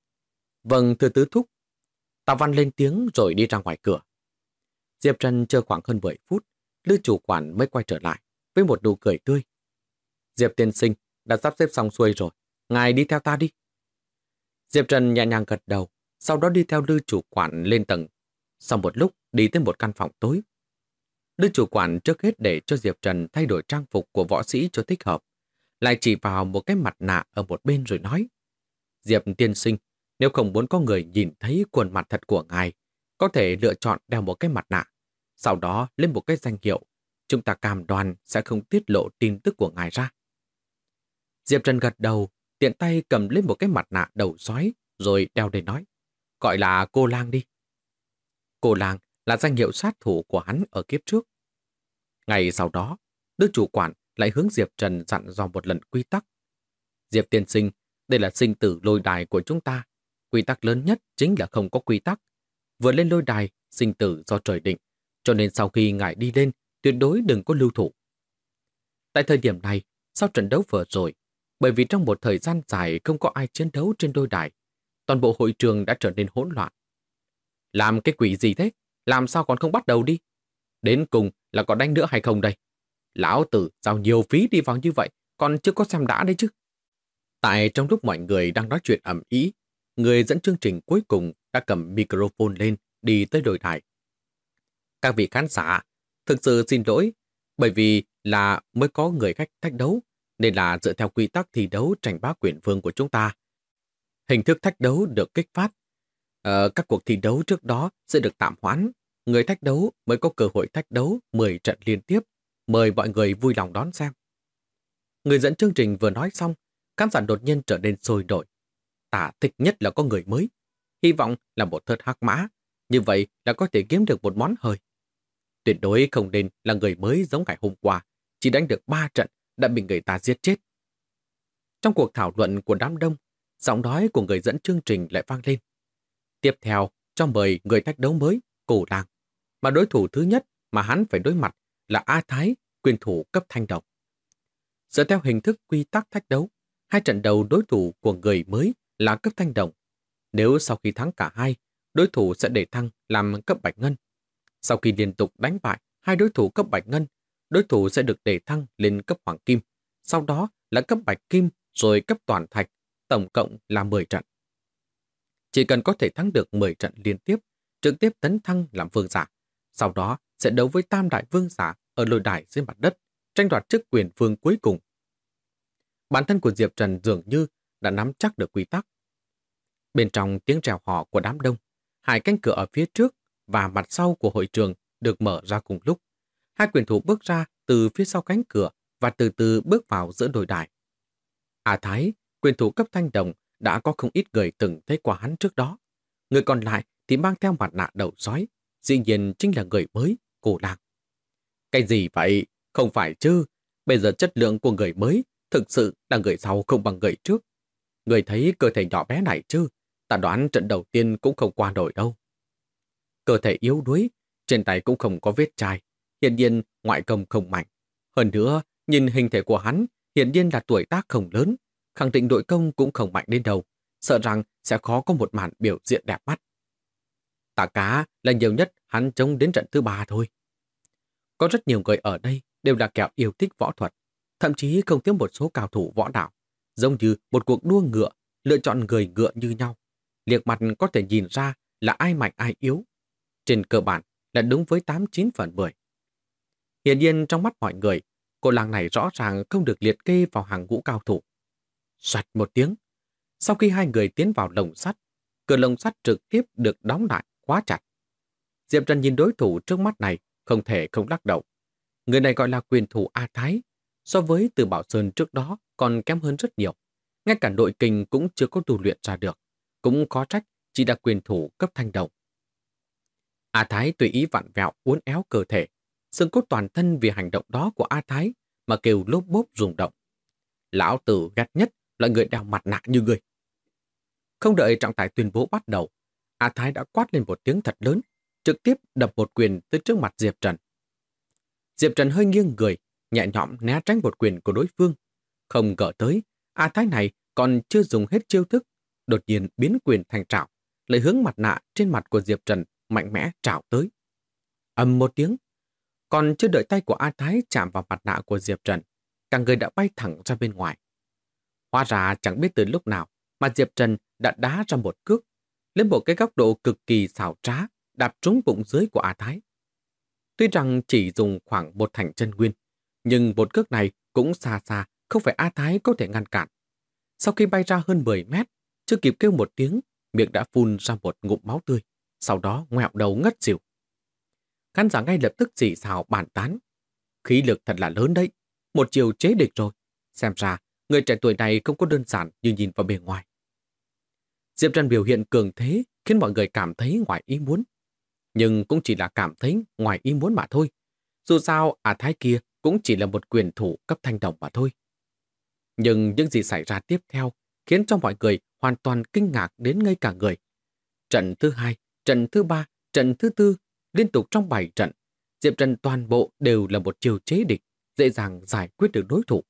Vâng, thưa tứ thúc. Tào Văn lên tiếng rồi đi ra ngoài cửa. Diệp Trần chờ khoảng hơn 10 phút, Lữ chủ quản mới quay trở lại với một nụ cười tươi. Diệp tiên sinh đã sắp xếp xong xuôi rồi, ngài đi theo ta đi. Diệp Trần nhẹ nhàng gật đầu, sau đó đi theo Lữ chủ quản lên tầng. Sau một lúc đi tới một căn phòng tối. Lữ chủ quản trước hết để cho Diệp Trần thay đổi trang phục của võ sĩ cho thích hợp, lại chỉ vào một cái mặt nạ ở một bên rồi nói. Diệp tiên sinh, nếu không muốn có người nhìn thấy khuôn mặt thật của ngài, có thể lựa chọn đeo một cái mặt nạ, sau đó lên một cái danh hiệu. Chúng ta cam đoan sẽ không tiết lộ tin tức của ngài ra. Diệp Trần gật đầu, tiện tay cầm lên một cái mặt nạ đầu sói, rồi đeo để nói. Gọi là cô lang đi. Cô lang là danh hiệu sát thủ của hắn ở kiếp trước. Ngày sau đó, Đức chủ quản lại hướng Diệp Trần dặn dò một lần quy tắc. Diệp tiên sinh, đây là sinh tử lôi đài của chúng ta. Quy tắc lớn nhất chính là không có quy tắc. Vừa lên lôi đài, sinh tử do trời định, cho nên sau khi ngài đi lên, tuyệt đối đừng có lưu thủ. Tại thời điểm này, sau trận đấu vừa rồi, bởi vì trong một thời gian dài không có ai chiến đấu trên đôi đài, toàn bộ hội trường đã trở nên hỗn loạn. Làm cái quỷ gì thế? Làm sao còn không bắt đầu đi? Đến cùng là có đánh nữa hay không đây? Lão tử giao nhiều phí đi vào như vậy, còn chưa có xem đã đấy chứ. Tại trong lúc mọi người đang nói chuyện ầm ĩ, người dẫn chương trình cuối cùng đã cầm microphone lên đi tới đôi đài. Các vị khán giả, thực sự xin lỗi, bởi vì là mới có người khách thách đấu, nên là dựa theo quy tắc thi đấu tranh bá quyền vương của chúng ta. Hình thức thách đấu được kích phát. Các cuộc thi đấu trước đó sẽ được tạm hoãn. Người thách đấu mới có cơ hội thách đấu 10 trận liên tiếp. Mời mọi người vui lòng đón xem. Người dẫn chương trình vừa nói xong, khán giả đột nhiên trở nên sôi nổi. Ta thích nhất là có người mới. Hy vọng là một thớt hắc mã. Như vậy là có thể kiếm được một món hời. Tuyệt đối không nên là người mới giống ngày hôm qua. Chỉ đánh được 3 trận đã bị người ta giết chết. Trong cuộc thảo luận của đám đông, giọng nói của người dẫn chương trình lại vang lên. Tiếp theo, cho mời người thách đấu mới, Cổ Lang. mà đối thủ thứ nhất mà hắn phải đối mặt là A Thái, quyền thủ cấp thanh đồng. Dựa theo hình thức quy tắc thách đấu, hai trận đầu đối thủ của người mới là cấp thanh đồng. Nếu sau khi thắng cả hai, đối thủ sẽ để thăng làm cấp bạch ngân. Sau khi liên tục đánh bại hai đối thủ cấp bạch ngân, đối thủ sẽ được để thăng lên cấp hoàng kim. Sau đó là cấp bạch kim rồi cấp toàn thạch, tổng cộng là 10 trận. Chỉ cần có thể thắng được 10 trận liên tiếp, trực tiếp tấn thăng làm vương giả. Sau đó sẽ đấu với tam đại vương giả ở lôi đài dưới mặt đất, tranh đoạt chức quyền vương cuối cùng. Bản thân của Diệp Trần dường như đã nắm chắc được quy tắc. Bên trong tiếng reo hò của đám đông, hai cánh cửa ở phía trước và mặt sau của hội trường được mở ra cùng lúc. Hai quyền thủ bước ra từ phía sau cánh cửa và từ từ bước vào giữa đôi đài. A Thái, quyền thủ cấp thanh đồng, đã có không ít người từng thấy qua hắn trước đó. Người còn lại thì mang theo mặt nạ đầu sói, dĩ nhiên chính là người mới, Cô Lang. Cái gì vậy? Không phải chứ. Bây giờ chất lượng của người mới thực sự là người sau không bằng người trước. Người thấy cơ thể nhỏ bé này chứ? Ta đoán trận đầu tiên cũng không qua nổi đâu. Cơ thể yếu đuối, trên tay cũng không có vết chai. Hiển nhiên ngoại công không mạnh. Hơn nữa, nhìn hình thể của hắn, hiển nhiên là tuổi tác không lớn. Khẳng định nội công cũng không mạnh đến đâu. Sợ rằng sẽ khó có một màn biểu diễn đẹp mắt. Tạ Cá là nhiều nhất hắn chống đến trận thứ 3 thôi. Có rất nhiều người ở đây đều là kẻ yêu thích võ thuật, thậm chí không thiếu một số cao thủ võ đạo, giống như một cuộc đua ngựa, lựa chọn người ngựa như nhau. Liếc mặt có thể nhìn ra là ai mạnh ai yếu. Trên cơ bản là đúng với 89 phần 10. Hiển nhiên trong mắt mọi người, cô làng này rõ ràng không được liệt kê vào hàng ngũ cao thủ. Xoạch một tiếng, sau khi hai người tiến vào lồng sắt, cửa lồng sắt trực tiếp được đóng lại, khóa chặt. Diệp Trần nhìn đối thủ trước mắt này, không thể không lắc đầu. Người này gọi là quyền thủ A Thái, so với Từ Bảo Sơn trước đó còn kém hơn rất nhiều. Ngay cả nội kình cũng chưa có tu luyện ra được, cũng có trách chỉ là quyền thủ cấp thanh đồng. A Thái tùy ý vặn vẹo uốn éo cơ thể, xương cốt toàn thân vì hành động đó của A Thái mà kêu lốp bốp rung động. Lão tử ghét nhất là người đeo mặt nạ như người. Không đợi trọng tài tuyên bố bắt đầu, A Thái đã quát lên một tiếng thật lớn, trực tiếp đập một quyền tới trước mặt Diệp Trần. Diệp Trần hơi nghiêng người, nhẹ nhõm né tránh một quyền của đối phương. Không ngờ tới, A Thái này còn chưa dùng hết chiêu thức, đột nhiên biến quyền thành trảo, lại hướng mặt nạ trên mặt của Diệp Trần mạnh mẽ trảo tới. Ầm một tiếng, còn chưa đợi tay của A Thái chạm vào mặt nạ của Diệp Trần, cả người đã bay thẳng ra bên ngoài. Hóa ra chẳng biết từ lúc nào mà Diệp Trần đã đá ra một cước, lên một cái góc độ cực kỳ xảo trá, đạp trúng bụng dưới của A Thái. Tuy rằng chỉ dùng khoảng một thành chân nguyên, nhưng một cước này cũng xa xa không phải A Thái có thể ngăn cản. Sau khi bay ra hơn 10 mét, chưa kịp kêu một tiếng, miệng đã phun ra một ngụm máu tươi, sau đó ngoẹo đầu ngất xỉu. Khán giả ngay lập tức xì xào bàn tán. Khí lực thật là lớn đấy, một chiều chế địch rồi. Xem ra, người trẻ tuổi này không có đơn giản như nhìn vào bề ngoài. Diệp Trần biểu hiện cường thế khiến mọi người cảm thấy ngoài ý muốn. Nhưng cũng chỉ là cảm thấy ngoài ý muốn mà thôi. Dù sao, A Thái kia cũng chỉ là một quyền thủ cấp thanh đồng mà thôi. Nhưng những gì xảy ra tiếp theo khiến cho mọi người hoàn toàn kinh ngạc đến ngây cả người. Trận thứ 2, trận thứ 3, trận thứ 4, liên tục trong 7 trận, Diệp Trần toàn bộ đều là một chiều chế địch, dễ dàng giải quyết được đối thủ.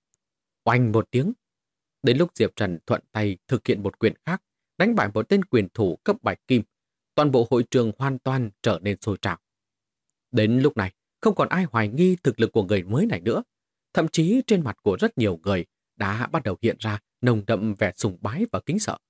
Oanh một tiếng. Đến lúc Diệp Trần thuận tay thực hiện một quyền khác, đánh bại một tên quyền thủ cấp bạch kim, toàn bộ hội trường hoàn toàn trở nên sôi trào. Đến lúc này, không còn ai hoài nghi thực lực của người mới này nữa. Thậm chí trên mặt của rất nhiều người đã bắt đầu hiện ra nồng đậm vẻ sùng bái và kính sợ.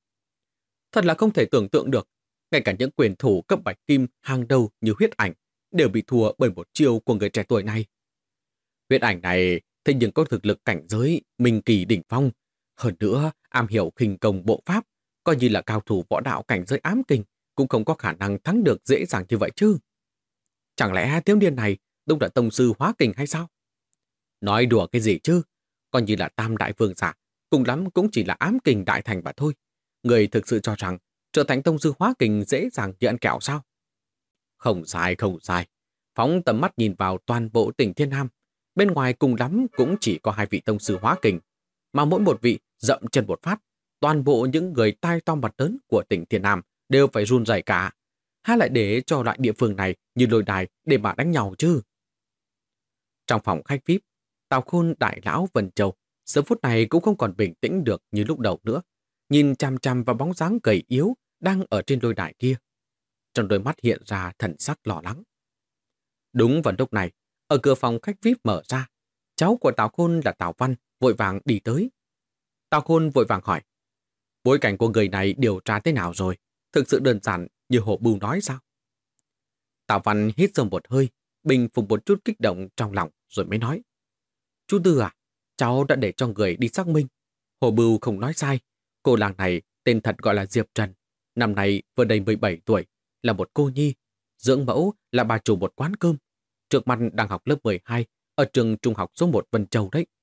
Thật là không thể tưởng tượng được, ngay cả những quyền thủ cấp bạch kim hàng đầu như Huyết Ảnh đều bị thua bởi một chiêu của người trẻ tuổi này. Huyết Ảnh này thế nhưng có thực lực cảnh giới minh kỳ đỉnh phong, hơn nữa am hiểu khinh công bộ pháp, coi như là cao thủ võ đạo cảnh giới ám kình cũng không có khả năng thắng được dễ dàng như vậy chứ. Chẳng lẽ thiếu niên này đúng là tông sư hóa kình hay sao? Nói đùa cái gì chứ, coi như là tam đại vương giả, cùng lắm cũng chỉ là ám kình đại thành mà thôi. Người thực sự cho rằng trở thành tông sư hóa kình dễ dàng như ăn kẹo sao? Không sai, không sai. Phóng tầm mắt nhìn vào toàn bộ tỉnh Thiên Nam, bên ngoài cùng lắm cũng chỉ có 2 vị tông sư hóa kình, mà mỗi một vị dậm chân một phát, toàn bộ những người tai to mặt lớn của tỉnh Thiên Nam đều phải run rẩy cả. há lại để cho loại địa phương này như Lôi Đài để mà đánh nhau chứ? Trong phòng khách VIP, Tào Khôn, Đại Lão, Vân Châu giờ phút này cũng không còn bình tĩnh được như lúc đầu nữa, nhìn chằm chằm vào bóng dáng gầy yếu đang ở trên lôi đài kia. Trong đôi mắt hiện ra thần sắc lo lắng. Đúng vào lúc này, ở cửa phòng khách VIP mở ra, cháu của Tào Khôn là Tào Văn vội vàng đi tới. Tào Khôn vội vàng hỏi, bối cảnh của người này điều tra thế nào rồi? Thực sự đơn giản như Hổ Bưu nói sao? Tào Văn hít sâu một hơi, bình phục một chút kích động trong lòng rồi mới nói, chú Tư à, cháu đã để cho người đi xác minh. Hổ Bưu không nói sai, cô làng này tên thật gọi là Diệp Trần, năm nay vừa đầy 17 tuổi, là một cô nhi, dưỡng mẫu là bà chủ một quán cơm, trước mặt đang học lớp 12 ở trường trung học số 1 Vân Châu đấy.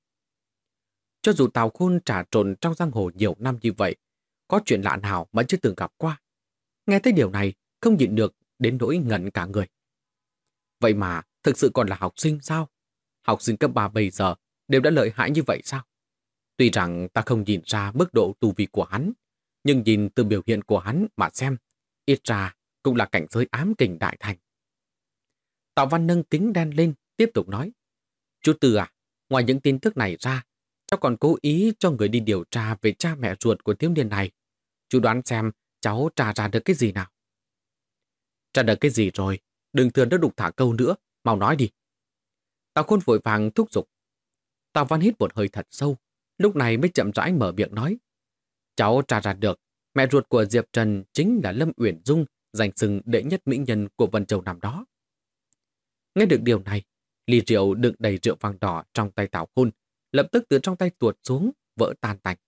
Cho dù Tào Khôn trà trộn trong giang hồ nhiều năm như vậy, có chuyện lạ nào mà chưa từng gặp qua. Nghe thấy điều này, không nhịn được đến nỗi ngẩn cả người. Vậy mà thực sự còn là học sinh sao? Học sinh cấp 3 bây giờ đều đã lợi hại như vậy sao? Tuy rằng ta không nhìn ra mức độ tu vi của hắn, nhưng nhìn từ biểu hiện của hắn mà xem, ít ra cũng là cảnh giới ám kình đại thành. Tào Văn nâng kính đen lên, tiếp tục nói, chú Tư à, ngoài những tin tức này ra, cháu còn cố ý cho người đi điều tra về cha mẹ ruột của thiếu niên này. Chú đoán xem cháu tra ra được cái gì nào? Tra được cái gì rồi? Đừng thừa đất đục thả câu nữa, mau nói đi. Tào Khôn vội vàng thúc giục. Tào Văn hít một hơi thật sâu, lúc này mới chậm rãi mở miệng nói. Cháu tra ra được, mẹ ruột của Diệp Trần chính là Lâm Uyển Dung, giành xưng đệ nhất mỹ nhân của Vân Châu năm đó. Nghe được điều này, ly rượu đựng đầy rượu vang đỏ trong tay Tào Khôn, lập tức từ trong tay tuột xuống, vỡ tan tành.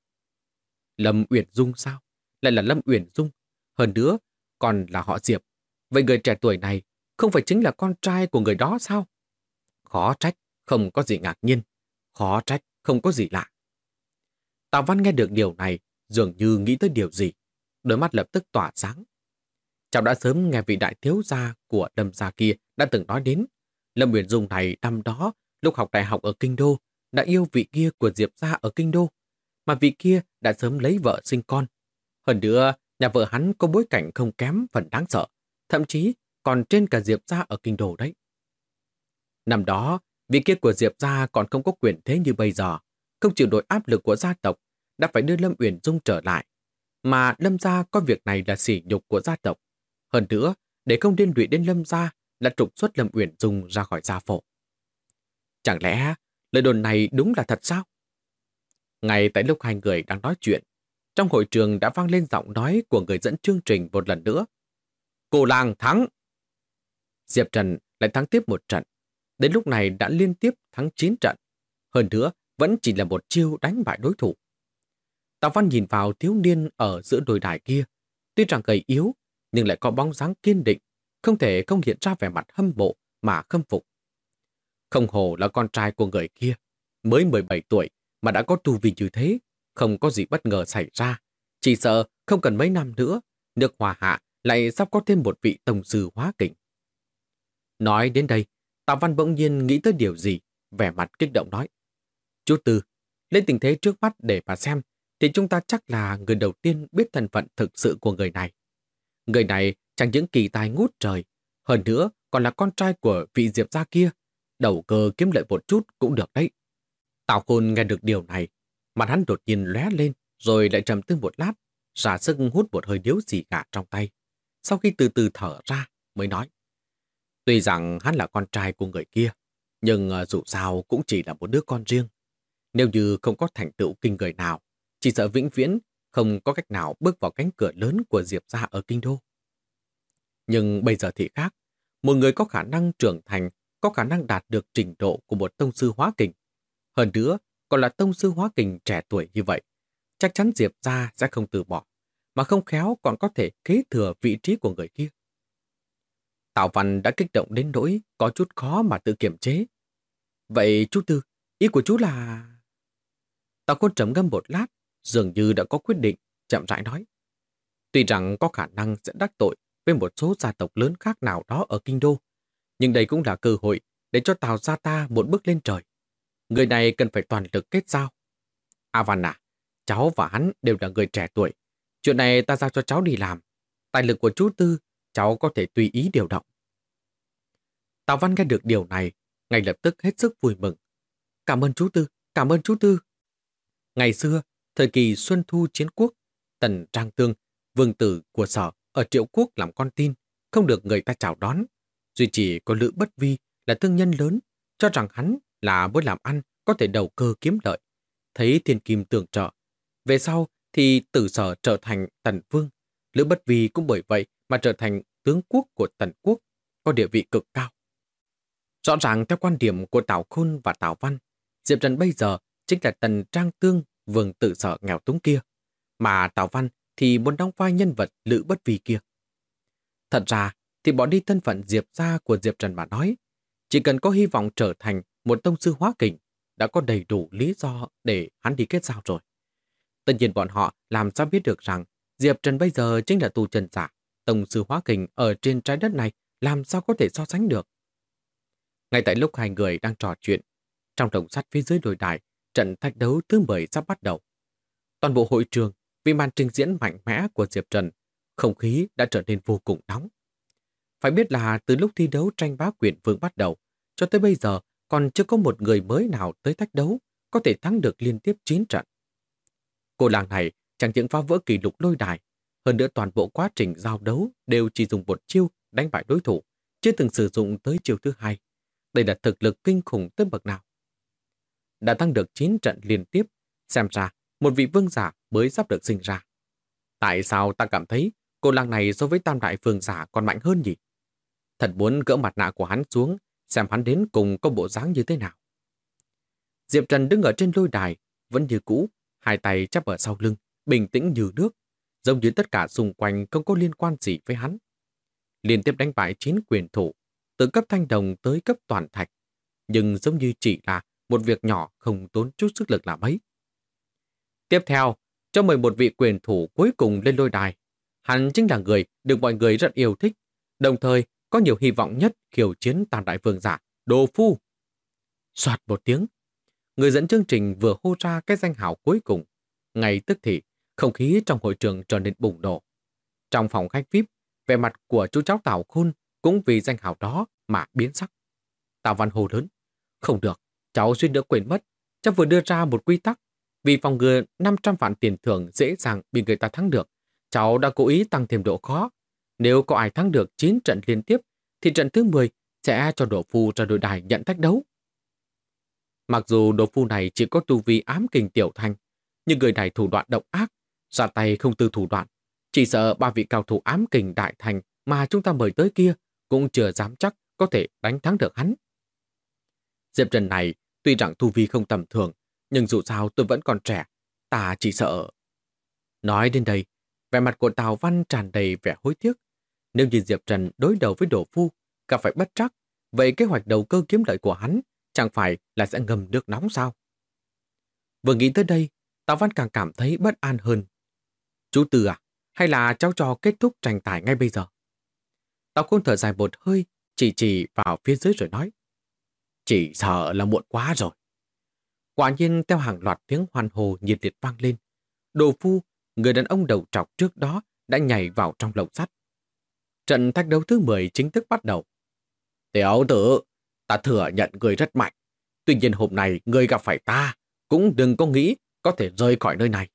Lâm Uyển Dung sao? Lại là Lâm Uyển Dung, hơn nữa còn là họ Diệp. Vậy người trẻ tuổi này không phải chính là con trai của người đó sao? Khó trách, không có gì ngạc nhiên. Khó trách, không có gì lạ. Tào Văn nghe được điều này, dường như nghĩ tới điều gì. Đôi mắt lập tức tỏa sáng. Cháu đã sớm nghe vị đại thiếu gia của Lâm gia kia đã từng nói đến. Lâm Uyển Dung này năm đó, lúc học đại học ở Kinh Đô, đã yêu vị kia của Diệp gia ở Kinh Đô. Mà vị kia đã sớm lấy vợ sinh con. Hơn nữa, nhà vợ hắn có bối cảnh không kém phần đáng sợ. Thậm chí còn trên cả Diệp gia ở Kinh Đô đấy. Năm đó, vị kia của Diệp gia còn không có quyền thế như bây giờ, không chịu nổi áp lực của gia tộc, đã phải đưa Lâm Uyển Dung trở lại. Mà Lâm gia coi việc này là sỉ nhục của gia tộc. Hơn nữa, để không liên lụy đến Lâm gia, là trục xuất Lâm Uyển Dung ra khỏi gia phổ. Chẳng lẽ lời đồn này đúng là thật sao? Ngay tại lúc hai người đang nói chuyện, trong hội trường đã vang lên giọng nói của người dẫn chương trình một lần nữa. Cô làng thắng! Diệp Trần lại thắng tiếp một trận. Đến lúc này đã liên tiếp thắng 9 trận. Hơn nữa, vẫn chỉ là một chiêu đánh bại đối thủ. Tào Văn nhìn vào thiếu niên ở giữa đồi đài kia. Tuy rằng gầy yếu, nhưng lại có bóng dáng kiên định, không thể không hiện ra vẻ mặt hâm mộ mà khâm phục. Không hổ là con trai của người kia, mới 17 tuổi mà đã có tu vi như thế, không có gì bất ngờ xảy ra. Chỉ sợ không cần mấy năm nữa, nước Hòa Hạ lại sắp có thêm một vị tổng sư hóa kình. Nói đến đây, Tào Văn bỗng nhiên nghĩ tới điều gì, vẻ mặt kích động nói. Chú Tư, lên tình thế trước mắt để mà xem, thì chúng ta chắc là người đầu tiên biết thân phận thực sự của người này. Người này chẳng những kỳ tài ngút trời, hơn nữa còn là con trai của vị Diệp gia kia, đầu cơ kiếm lợi một chút cũng được đấy. Tào Khôn nghe được điều này, mặt hắn đột nhiên lóe lên, rồi lại trầm tư một lát, ra sức hút một hơi điếu xì gà trong tay. Sau khi từ từ thở ra, mới nói. Tuy rằng hắn là con trai của người kia, nhưng dù sao cũng chỉ là một đứa con riêng. Nếu như không có thành tựu kinh người nào, chỉ sợ vĩnh viễn không có cách nào bước vào cánh cửa lớn của Diệp gia ở Kinh Đô. Nhưng bây giờ thì khác, một người có khả năng trưởng thành, có khả năng đạt được trình độ của một tông sư hóa kình. Hơn nữa, còn là tông sư hóa kình trẻ tuổi như vậy, chắc chắn Diệp gia sẽ không từ bỏ, mà không khéo còn có thể kế thừa vị trí của người kia. Tào Văn đã kích động đến nỗi có chút khó mà tự kiềm chế. Vậy chú Tư, ý của chú là... Tào Khôn trầm ngâm một lát, dường như đã có quyết định, chậm rãi nói. Tuy rằng có khả năng sẽ đắc tội với một số gia tộc lớn khác nào đó ở Kinh Đô, nhưng đây cũng là cơ hội để cho Tào gia ta một bước lên trời. Người này cần phải toàn lực kết giao. A Văn à, cháu và hắn đều là người trẻ tuổi. Chuyện này ta giao cho cháu đi làm. Tài lực của chú Tư cháu có thể tùy ý điều động. Tào Văn nghe được điều này, ngay lập tức hết sức vui mừng. Cảm ơn chú Tư, cảm ơn chú Tư. Ngày xưa, thời kỳ Xuân Thu Chiến Quốc, Tần Trang Tương, vương tử của Sở ở Triệu Quốc làm con tin, không được người ta chào đón. Duy chỉ có Lữ Bất Vi là thương nhân lớn, cho rằng hắn là mới làm ăn có thể đầu cơ kiếm lợi. Thấy thiên kim tường trợ. Về sau thì Tử Sở trở thành Tần Vương. Lữ Bất Vi cũng bởi vậy mà trở thành tướng quốc của Tần Quốc, có địa vị cực cao. Rõ ràng theo quan điểm của Tào Khôn và Tào Văn, Diệp Trần bây giờ chính là Tần Trang Tương, vương Tử Sở nghèo túng kia, mà Tào Văn thì muốn đóng vai nhân vật Lữ Bất Vi kia. Thật ra thì bỏ đi thân phận Diệp gia của Diệp Trần mà nói, chỉ cần có hy vọng trở thành một tông sư hóa kình, đã có đầy đủ lý do để hắn đi kết giao rồi. Tất nhiên bọn họ làm sao biết được rằng Diệp Trần bây giờ chính là tu chân giả, tông sư hóa kình ở trên trái đất này làm sao có thể so sánh được. Ngay tại lúc hai người đang trò chuyện, trong lồng sắt phía dưới đồi đài, trận thách đấu thứ 10 sắp bắt đầu. Toàn bộ hội trường, vì màn trình diễn mạnh mẽ của Diệp Trần, không khí đã trở nên vô cùng nóng. Phải biết là từ lúc thi đấu tranh bá quyền vương bắt đầu, cho tới bây giờ còn chưa có một người mới nào tới thách đấu có thể thắng được liên tiếp 9 trận. Cô làng này chẳng những phá vỡ kỷ lục lôi đài, hơn nữa toàn bộ quá trình giao đấu đều chỉ dùng một chiêu đánh bại đối thủ, chưa từng sử dụng tới chiêu thứ hai. Đây là thực lực kinh khủng tới bậc nào. Đã thắng được 9 trận liên tiếp, xem ra một vị vương giả mới sắp được sinh ra. Tại sao ta cảm thấy cô làng này so với tam đại vương giả còn mạnh hơn nhỉ? Thật muốn gỡ mặt nạ của hắn xuống, xem hắn đến cùng có bộ dáng như thế nào. Diệp Trần đứng ở trên lôi đài, vẫn như cũ, hai tay chắp ở sau lưng, bình tĩnh như nước, giống như tất cả xung quanh không có liên quan gì với hắn. Liên tiếp đánh bại 9 quyền thủ, từ cấp thanh đồng tới cấp toàn thạch, nhưng giống như chỉ là một việc nhỏ không tốn chút sức lực là mấy. Tiếp theo, cho mời một vị quyền thủ cuối cùng lên lôi đài. Hắn chính là người được mọi người rất yêu thích, đồng thời có nhiều hy vọng nhất khiêu chiến tam đại vương giả, Đồ Phu. Soạt một tiếng, người dẫn chương trình vừa hô ra cái danh hào cuối cùng. Ngay tức thì, không khí trong hội trường trở nên bùng nổ. Trong phòng khách VIP, vẻ mặt của chú cháu Tào Khôn cũng vì danh hào đó mà biến sắc. Tào Văn hô lớn, không được, cháu suýt nữa quên mất, cháu vừa đưa ra một quy tắc, vì phòng ngừa 500 vạn tiền thưởng dễ dàng bị người ta thắng được. Cháu đã cố ý tăng thêm độ khó. Nếu có ai thắng được 9 trận liên tiếp, thì trận thứ 10 sẽ cho Đồ Phu ra đội đài nhận thách đấu. Mặc dù Đồ Phu này chỉ có tu vi ám kình tiểu thành, nhưng người này thủ đoạn độc ác, ra tay không tư thủ đoạn. Chỉ sợ 3 vị cao thủ ám kình đại thành mà chúng ta mời tới kia cũng chưa dám chắc có thể đánh thắng được hắn. Diệp Trần này tuy rằng tu vi không tầm thường, nhưng dù sao tôi vẫn còn trẻ, ta chỉ sợ. Nói đến đây, vẻ mặt của Tào Văn tràn đầy vẻ hối tiếc. Nếu như Diệp Trần đối đầu với Đồ Phu, gặp phải bất trắc, vậy kế hoạch đầu cơ kiếm lợi của hắn chẳng phải là sẽ ngâm nước nóng sao? Vừa nghĩ tới đây, Tào Văn càng cảm thấy bất an hơn. Chú Tư à, hay là cháu cho kết thúc tranh tài ngay bây giờ? Tào Khôn thở dài một hơi, chỉ vào phía dưới rồi nói. Chỉ sợ là muộn quá rồi. Quả nhiên theo hàng loạt tiếng hoan hô nhiệt liệt vang lên, Đồ Phu, người đàn ông đầu trọc trước đó, đã nhảy vào trong lồng sắt. Trận thách đấu thứ 10 chính thức bắt đầu. Tiểu tử, ta thừa nhận người rất mạnh. Tuy nhiên hôm nay người gặp phải ta, cũng đừng có nghĩ có thể rời khỏi nơi này.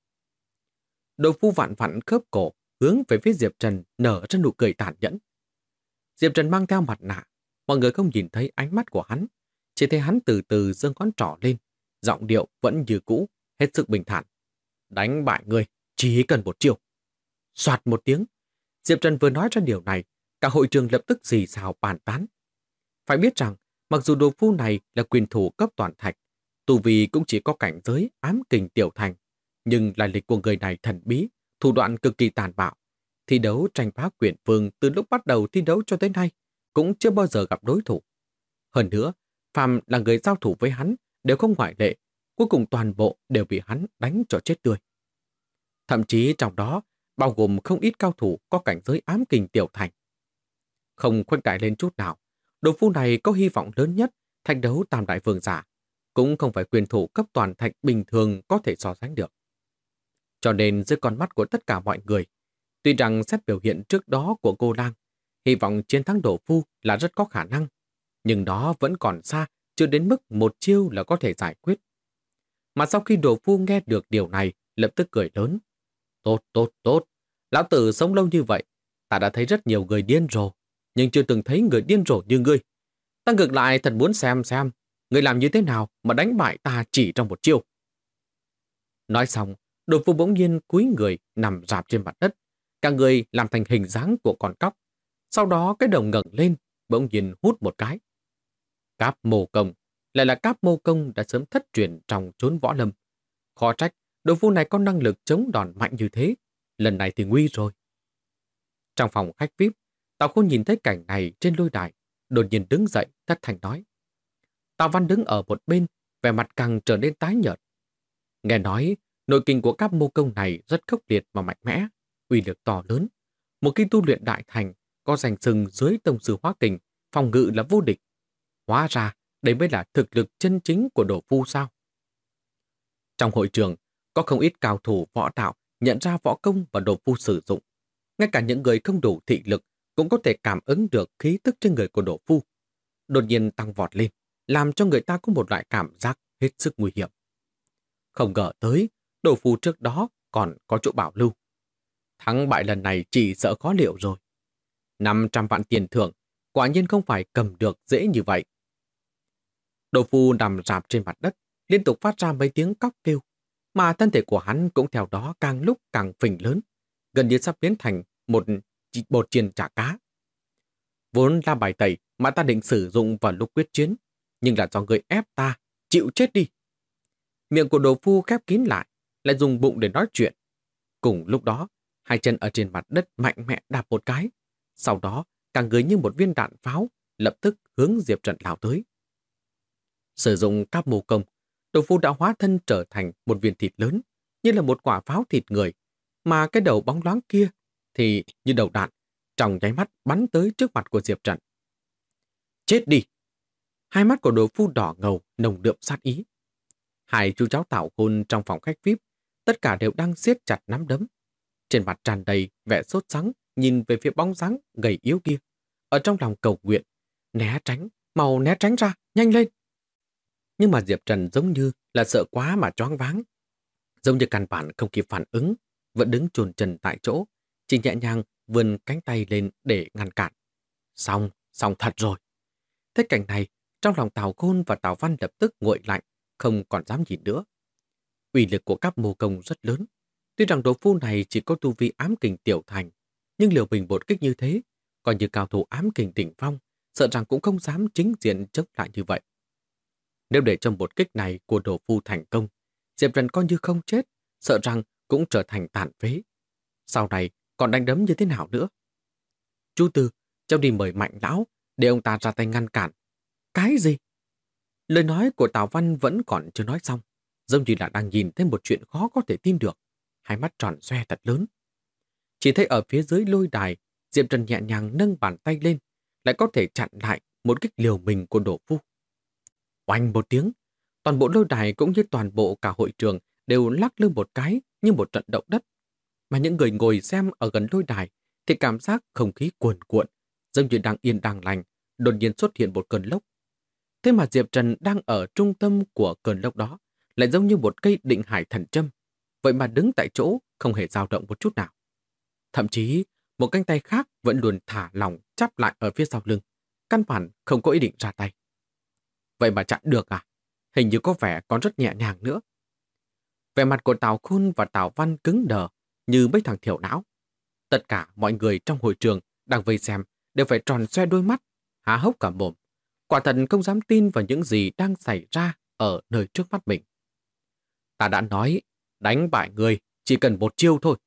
Đồ Phu vặn vặn khớp cổ, hướng về phía Diệp Trần nở ra nụ cười tàn nhẫn. Diệp Trần mang theo mặt nạ, mọi người không nhìn thấy ánh mắt của hắn, chỉ thấy hắn từ từ giơ ngón trỏ lên, giọng điệu vẫn như cũ, hết sức bình thản. Đánh bại người, chỉ cần một chiều. Soạt một tiếng, Diệp Trần vừa nói ra điều này, cả hội trường lập tức xì xào bàn tán. Phải biết rằng, mặc dù Đồ Phu này là quyền thủ cấp toàn thạch, tu vi cũng chỉ có cảnh giới ám kình tiểu thành, nhưng lai lịch của người này thần bí, thủ đoạn cực kỳ tàn bạo. Thi đấu tranh phá quyền vương từ lúc bắt đầu thi đấu cho tới nay, cũng chưa bao giờ gặp đối thủ. Hơn nữa, phàm là người giao thủ với hắn đều không ngoại lệ, cuối cùng toàn bộ đều bị hắn đánh cho chết tươi. Thậm chí trong đó bao gồm không ít cao thủ có cảnh giới ám kình tiểu thành. Không khuếch đại lên chút nào, Đồ Phu này có hy vọng lớn nhất thách đấu tam đại vương giả, cũng không phải quyền thủ cấp toàn thạch bình thường có thể so sánh được. Cho nên dưới con mắt của tất cả mọi người, tuy rằng xét biểu hiện trước đó của cô Lang, Hy vọng chiến thắng Đổ Phu là rất có khả năng, nhưng đó vẫn còn xa, chưa đến mức một chiêu là có thể giải quyết. Mà sau khi Đổ Phu nghe được điều này, lập tức cười lớn. Tốt, tốt, tốt. Lão tử sống lâu như vậy, ta đã thấy rất nhiều người điên rồ, nhưng chưa từng thấy người điên rồ như ngươi. Ta ngược lại thật muốn xem, ngươi làm như thế nào mà đánh bại ta chỉ trong một chiêu. Nói xong, Đổ Phu bỗng nhiên cúi người nằm rạp trên mặt đất, cả người làm thành hình dáng của con cóc. Sau đó cái đầu ngẩng lên, bỗng nhiên hút một cái. Cáp Mô Công, lại là Cáp Mô Công đã sớm thất truyền trong chốn võ lâm. Khó trách, Đổ Phu này có năng lực chống đòn mạnh như thế. Lần này thì nguy rồi. Trong phòng khách VIP, Tào Khôn nhìn thấy cảnh này trên lôi đài, đột nhiên đứng dậy, thất thanh nói. Tào Văn đứng ở một bên, vẻ mặt càng trở nên tái nhợt. Nghe nói, nội kình của Cáp Mô Công này rất khốc liệt và mạnh mẽ, uy lực to lớn. Một khi tu luyện đại thành, có danh xưng dưới tông sư hóa kình, phòng ngự là vô địch. Hóa ra, đây mới là thực lực chân chính của Đổ Phu sao? Trong hội trường, có không ít cao thủ võ đạo nhận ra võ công và Đổ Phu sử dụng. Ngay cả những người không đủ thị lực cũng có thể cảm ứng được khí tức trên người của Đổ Phu. Đột nhiên tăng vọt lên, làm cho người ta có một loại cảm giác hết sức nguy hiểm. Không ngờ tới, Đổ Phu trước đó còn có chỗ bảo lưu. Thắng bại lần này chỉ sợ khó liệu rồi. 500 vạn tiền thưởng, quả nhiên không phải cầm được dễ như vậy. Đổ Phu nằm rạp trên mặt đất, liên tục phát ra mấy tiếng cóc kêu, mà thân thể của hắn cũng theo đó càng lúc càng phình lớn, gần như sắp biến thành một bột chiên chả cá. Vốn là bài tẩy mà ta định sử dụng vào lúc quyết chiến, nhưng là do người ép ta, chịu chết đi. Miệng của Đổ Phu khép kín lại dùng bụng để nói chuyện. Cùng lúc đó, hai chân ở trên mặt đất mạnh mẽ đạp một cái, sau đó cả người như một viên đạn pháo, lập tức hướng Diệp Trần lao tới. Sử dụng Cáp Mô Công, Đổ Phu đã hóa thân trở thành một viên thịt lớn, như là một quả pháo thịt người, mà cái đầu bóng loáng kia thì như đầu đạn, trong nháy mắt bắn tới trước mặt của Diệp Trần. Chết đi! Hai mắt của Đổ Phu đỏ ngầu, nồng đượm sát ý. Hai chú cháu Tào Khôn trong phòng khách VIP, tất cả đều đang siết chặt nắm đấm. Trên mặt tràn đầy vẻ sốt sắng, nhìn về phía bóng dáng gầy yếu kia. Ở trong lòng cầu nguyện, né tránh, mau né tránh ra, nhanh lên. Nhưng mà Diệp Trần giống như là sợ quá mà choáng váng. Giống như căn bản không kịp phản ứng, vẫn đứng chồn chân tại chỗ, chỉ nhẹ nhàng vươn cánh tay lên để ngăn cản. Xong thật rồi. Thế cảnh này, trong lòng Tào Khôn và Tào Văn lập tức nguội lạnh, không còn dám nhìn nữa. Uy lực của Cáp Mô Công rất lớn. Tuy rằng Đổ Phu này chỉ có tu vi ám kình tiểu thành, nhưng liều mình một kích như thế, coi như cao thủ ám kình đỉnh phong, sợ rằng cũng không dám chính diện chống lại như vậy. Nếu để trong một kích này của Đổ Phu thành công, Diệp Trần coi như không chết, sợ rằng cũng trở thành tàn phế. Sau này còn đánh đấm như thế nào nữa? Chú Tư, cháu đi mời Mạnh lão để ông ta ra tay ngăn cản. Cái gì? Lời nói của Tào Văn vẫn còn chưa nói xong, giống như là đang nhìn thấy một chuyện khó có thể tin được. Hai mắt tròn xoe thật lớn. Chỉ thấy ở phía dưới lôi đài, Diệp Trần nhẹ nhàng nâng bàn tay lên, lại có thể chặn lại một kích liều mình của Đổ Phu. Oanh một tiếng, toàn bộ lôi đài cũng như toàn bộ cả hội trường đều lắc lư một cái như một trận động đất. Mà những người ngồi xem ở gần lôi đài thì cảm giác không khí cuồn cuộn, giống như đang yên đang lành, đột nhiên xuất hiện một cơn lốc. Thế mà Diệp Trần đang ở trung tâm của cơn lốc đó, lại giống như một cây định hải thần châm, vậy mà đứng tại chỗ không hề dao động một chút nào. Thậm chí, một cánh tay khác vẫn luôn thả lỏng chắp lại ở phía sau lưng, căn bản không có ý định ra tay. Vậy mà chặn được à? Hình như có vẻ còn rất nhẹ nhàng nữa. Vẻ mặt của Tào Khôn và Tào Văn cứng đờ như mấy thằng thiểu não. Tất cả mọi người trong hội trường đang vây xem đều phải tròn xoe đôi mắt, há hốc cả mồm. Quả thật không dám tin vào những gì đang xảy ra ở nơi trước mắt mình. Ta đã nói, đánh bại người chỉ cần một chiêu thôi.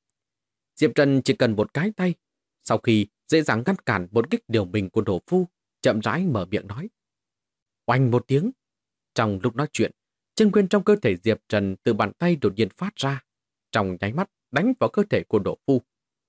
Diệp Trần chỉ cần một cái tay, sau khi dễ dàng ngăn cản một kích điều mình của Đổ Phu, chậm rãi mở miệng nói. Oanh một tiếng. Trong lúc nói chuyện, chân nguyên trong cơ thể Diệp Trần từ bàn tay đột nhiên phát ra, trong nháy mắt đánh vào cơ thể của Đổ Phu.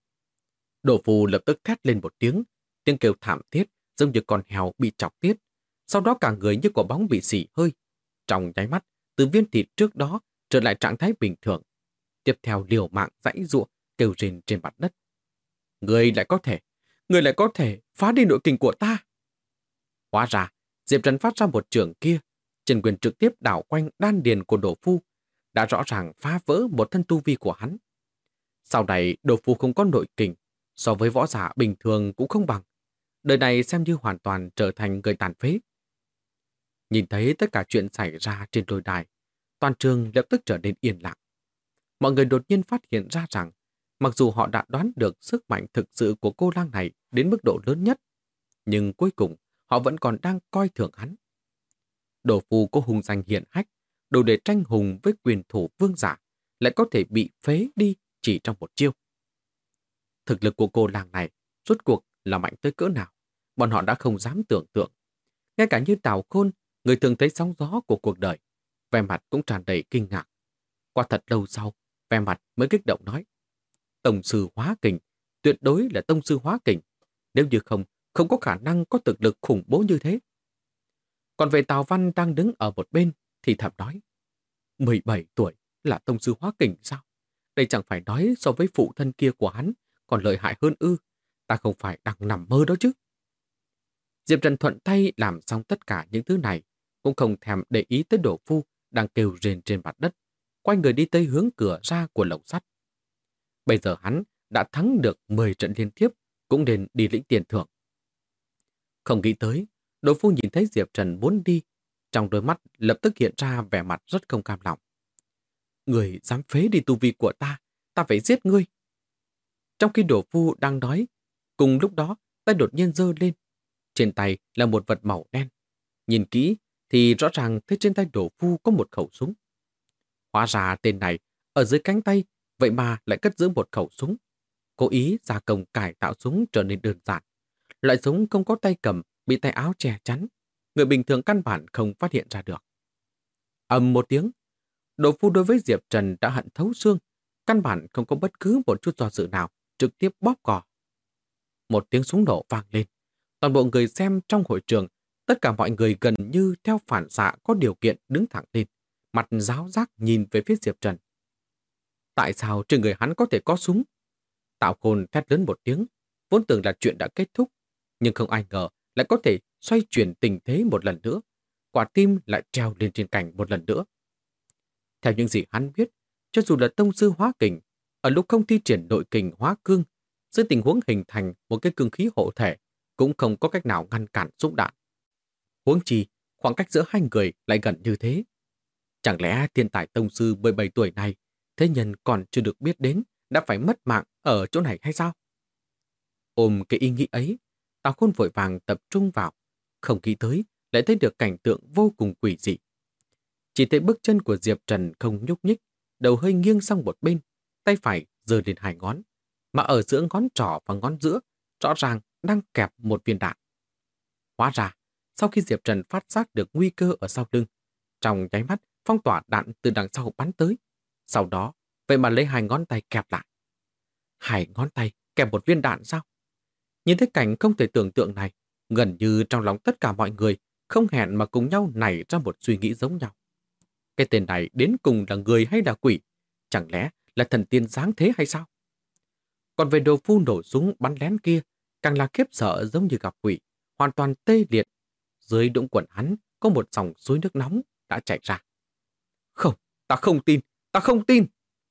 Đổ Phu lập tức thét lên một tiếng kêu thảm thiết, giống như con heo bị chọc tiết. Sau đó cả người như quả bóng bị xỉ hơi. Trong nháy mắt, từ viên thịt trước đó trở lại trạng thái bình thường. Tiếp theo liều mạng giãy giụa kêu rên trên mặt đất. Người lại có thể, người lại có thể phá đi nội kình của ta. Hóa ra, Diệp Trần phát ra một trường kia, chân quyền trực tiếp đảo quanh đan điền của Đỗ Phu, đã rõ ràng phá vỡ một thân tu vi của hắn. Sau này, Đỗ Phu không có nội kình, so với võ giả bình thường cũng không bằng. Đời này xem như hoàn toàn trở thành người tàn phế. Nhìn thấy tất cả chuyện xảy ra trên lôi đài, toàn trường lập tức trở nên yên lặng. Mọi người đột nhiên phát hiện ra rằng, mặc dù họ đã đoán được sức mạnh thực sự của cô lang này đến mức độ lớn nhất, nhưng cuối cùng họ vẫn còn đang coi thường hắn. Đỗ Phu có hùng danh hiển hách, đủ để tranh hùng với quyền thủ vương giả, lại có thể bị phế đi chỉ trong một chiêu. Thực lực của cô lang này rốt cuộc là mạnh tới cỡ nào, bọn họ đã không dám tưởng tượng. Ngay cả như Tào Khôn, người thường thấy sóng gió của cuộc đời, vẻ mặt cũng tràn đầy kinh ngạc. Qua thật lâu sau, vẻ mặt mới kích động nói: Tông sư hóa kình, tuyệt đối là tông sư hóa kình. Nếu như không có khả năng có thực lực khủng bố như thế. Còn về Tào Văn đang đứng ở một bên thì thầm nói: 17 tuổi là tông sư hóa kình sao? Đây chẳng phải nói so với phụ thân kia của hắn còn lợi hại hơn ư? Ta không phải đang nằm mơ đó chứ? Diệp Trần thuận tay làm xong tất cả những thứ này, cũng không thèm để ý tới Đỗ Phu đang kêu rên trên mặt đất, quay người đi tới hướng cửa ra của lồng sắt. Bây giờ hắn đã thắng được 10 trận liên tiếp, cũng nên đi lĩnh tiền thưởng. Không nghĩ tới, Đỗ Phu nhìn thấy Diệp Trần muốn đi, trong đôi mắt lập tức hiện ra vẻ mặt rất không cam lòng. Người dám phế đi tu vi của ta phải giết ngươi. Trong khi Đỗ Phu đang nói, cùng lúc đó tay đột nhiên giơ lên. Trên tay là một vật màu đen. Nhìn kỹ thì rõ ràng thấy trên tay Đỗ Phu có một khẩu súng. Hóa ra tên này ở dưới cánh tay vậy mà lại cất giữ một khẩu súng. Cố ý gia công cải tạo súng trở nên đơn giản. Loại súng không có tay cầm, bị tay áo che chắn. Người bình thường căn bản không phát hiện ra được. Ầm một tiếng, Đỗ Phu đối với Diệp Trần đã hận thấu xương, căn bản không có bất cứ một chút do dự nào, trực tiếp bóp cò. Một tiếng súng nổ vang lên. Toàn bộ người xem trong hội trường, tất cả mọi người gần như theo phản xạ có điều kiện đứng thẳng lên, mặt ráo rác nhìn về phía Diệp Trần. Tại sao trên người hắn có thể có súng? Tào Khôn thét lớn một tiếng, vốn tưởng là chuyện đã kết thúc, nhưng không ai ngờ lại có thể xoay chuyển tình thế một lần nữa. Quả tim lại treo lên trên cành một lần nữa. Theo những gì hắn biết, cho dù là tông sư hóa kình, ở lúc không thi triển nội kình hóa cương, dưới tình huống hình thành một cái cương khí hộ thể, cũng không có cách nào ngăn cản súng đạn. Huống chi, khoảng cách giữa hai người lại gần như thế. Chẳng lẽ thiên tài tông sư 17 tuổi này, thế nhân còn chưa được biết đến, đã phải mất mạng ở chỗ này hay sao? Ôm cái ý nghĩ ấy, Tào Khôn vội vàng tập trung vào, không nghĩ tới lại thấy được cảnh tượng vô cùng quỷ dị. Chỉ thấy bước chân của Diệp Trần không nhúc nhích, đầu hơi nghiêng sang một bên, tay phải giơ lên hai ngón, mà ở giữa ngón trỏ và ngón giữa rõ ràng đang kẹp một viên đạn. Hóa ra, sau khi Diệp Trần phát giác được nguy cơ ở sau lưng, trong nháy mắt phong tỏa đạn từ đằng sau bắn tới. Sau đó, vậy mà lấy hai ngón tay kẹp lại. Hai ngón tay kẹp một viên đạn sao? Nhìn thấy cảnh không thể tưởng tượng này, gần như trong lòng tất cả mọi người không hẹn mà cùng nhau nảy ra một suy nghĩ giống nhau. Cái tên này đến cùng là người hay là quỷ? Chẳng lẽ là thần tiên giáng thế hay sao? Còn về Đỗ Phu nổ súng bắn lén kia, càng là khiếp sợ giống như gặp quỷ, hoàn toàn tê liệt. Dưới đũng quần hắn có một dòng suối nước nóng đã chảy ra. Không, ta không tin, ta không tin.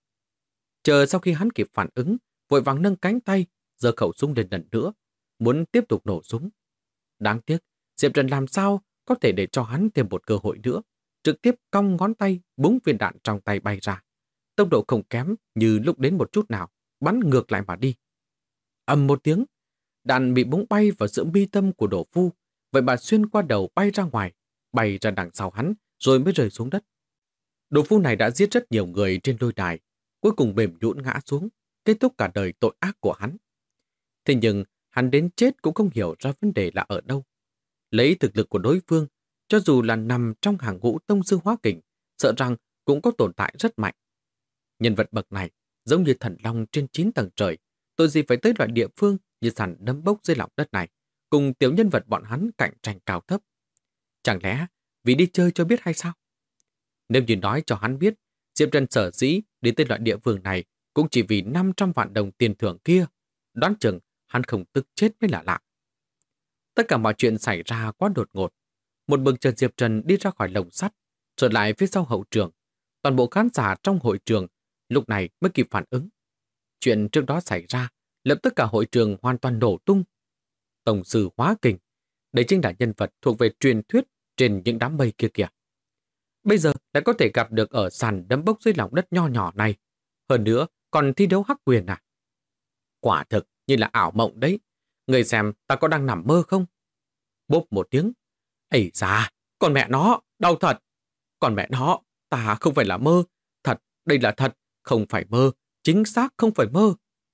Chờ sau khi hắn kịp phản ứng, vội vàng nâng cánh tay, giơ khẩu súng lên lần nữa, muốn tiếp tục nổ súng. Đáng tiếc, Diệp Trần làm sao có thể để cho hắn thêm một cơ hội nữa, trực tiếp cong ngón tay búng viên đạn trong tay bay ra. Tốc độ không kém như lúc đến một chút nào, bắn ngược lại mà đi. Ầm một tiếng, đạn bị búng bay vào giữa mi tâm của Đỗ Phu, vậy mà xuyên qua đầu bay ra ngoài, bay ra đằng sau hắn rồi mới rơi xuống đất. Đỗ Phu này đã giết rất nhiều người trên lôi đài, cuối cùng mềm nhũn ngã xuống, kết thúc cả đời tội ác của hắn. Thế nhưng, hắn đến chết cũng không hiểu ra vấn đề là ở đâu. Lấy thực lực của đối phương, cho dù là nằm trong hàng ngũ tông sư hóa kình, sợ rằng cũng có tồn tại rất mạnh. Nhân vật bậc này, giống như thần long trên 9 tầng trời, tội gì phải tới loại địa phương như sàn nấm bốc dưới lòng đất này, cùng tiểu nhân vật bọn hắn cạnh tranh cao thấp. Chẳng lẽ vì đi chơi cho biết hay sao? Nếu như nói cho hắn biết, Diệp Trần sở dĩ đi tới loại địa phương này cũng chỉ vì 500 vạn đồng tiền thưởng kia, đoán chừng hắn không tức chết mới là lạ. Tất cả mọi chuyện xảy ra quá đột ngột. Một bừng chợt Diệp Trần đi ra khỏi lồng sắt, trở lại phía sau hậu trường. Toàn bộ khán giả trong hội trường lúc này mới kịp phản ứng. Chuyện trước đó xảy ra, lập tức cả hội trường hoàn toàn nổ tung. Tổng sư Hóa Kình, đây chính là nhân vật thuộc về truyền thuyết trên những đám mây kia kìa. Bây giờ lại có thể gặp được ở sàn đấm bốc dưới lòng đất nho nhỏ này. Hơn nữa, còn thi đấu hắc quyền à? Quả thực như là ảo mộng đấy. Người xem ta có đang nằm mơ không? Bốp một tiếng. Ây da, còn mẹ nó, đau thật. Còn mẹ nó, ta không phải là mơ. Thật, đây là thật, không phải mơ. Chính xác không phải mơ.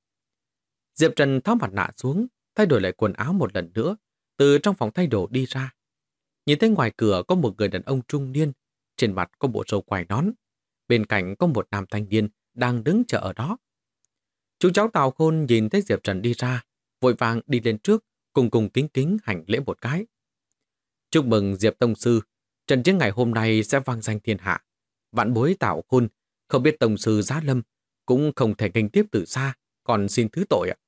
Diệp Trần tháo mặt nạ xuống, thay đổi lại quần áo một lần nữa, từ trong phòng thay đồ đi ra. Nhìn thấy ngoài cửa có một người đàn ông trung niên, trên mặt có bộ râu quai nón. Bên cạnh có một nam thanh niên đang đứng chờ ở đó. Chú cháu Tào Khôn nhìn thấy Diệp Trần đi ra, vội vàng đi lên trước, cùng cùng kính kính hành lễ một cái. Chúc mừng Diệp Tông Sư, trận chiến ngày hôm nay sẽ vang danh thiên hạ. Vạn bối Tào Khôn, không biết Tông Sư Giá Lâm, cũng không thể nghênh tiếp từ xa, còn xin thứ tội ạ.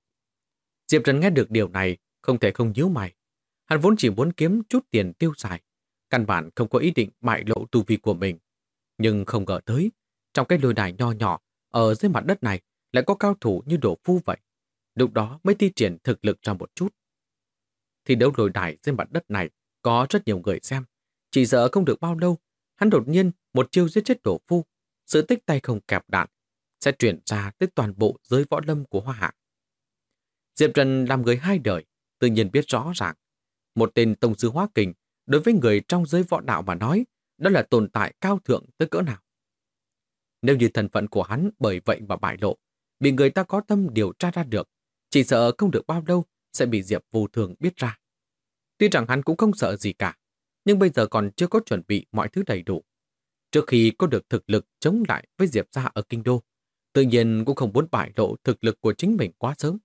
Diệp Trần nghe được điều này, không thể không nhíu mày. Hắn vốn chỉ muốn kiếm chút tiền tiêu xài, căn bản không có ý định bại lộ tu vi của mình. Nhưng không ngờ tới, trong cái lôi đài nho nhỏ ở dưới mặt đất này lại có cao thủ như Đỗ Phu vậy. Lúc đó mới thi triển thực lực ra một chút. Thi đấu lôi đài dưới mặt đất này có rất nhiều người xem. Chỉ sợ không được bao lâu, hắn đột nhiên một chiêu giết chết Đỗ Phu. Sự tích tay không kẹp đạn sẽ truyền ra tới toàn bộ giới võ lâm của Hoa Hạ. Diệp Trần làm người hai đời, tự nhiên biết rõ ràng. Một tên tông sư Hóa Kình đối với người trong giới võ đạo mà nói, đó là tồn tại cao thượng tới cỡ nào. Nếu như thân phận của hắn bởi vậy mà bại lộ, bị người ta có tâm điều tra ra được, chỉ sợ không được bao lâu sẽ bị Diệp Vô Thường biết ra. Tuy rằng hắn cũng không sợ gì cả, nhưng bây giờ còn chưa có chuẩn bị mọi thứ đầy đủ. Trước khi có được thực lực chống lại với Diệp gia ở Kinh Đô, tự nhiên cũng không muốn bại lộ thực lực của chính mình quá sớm.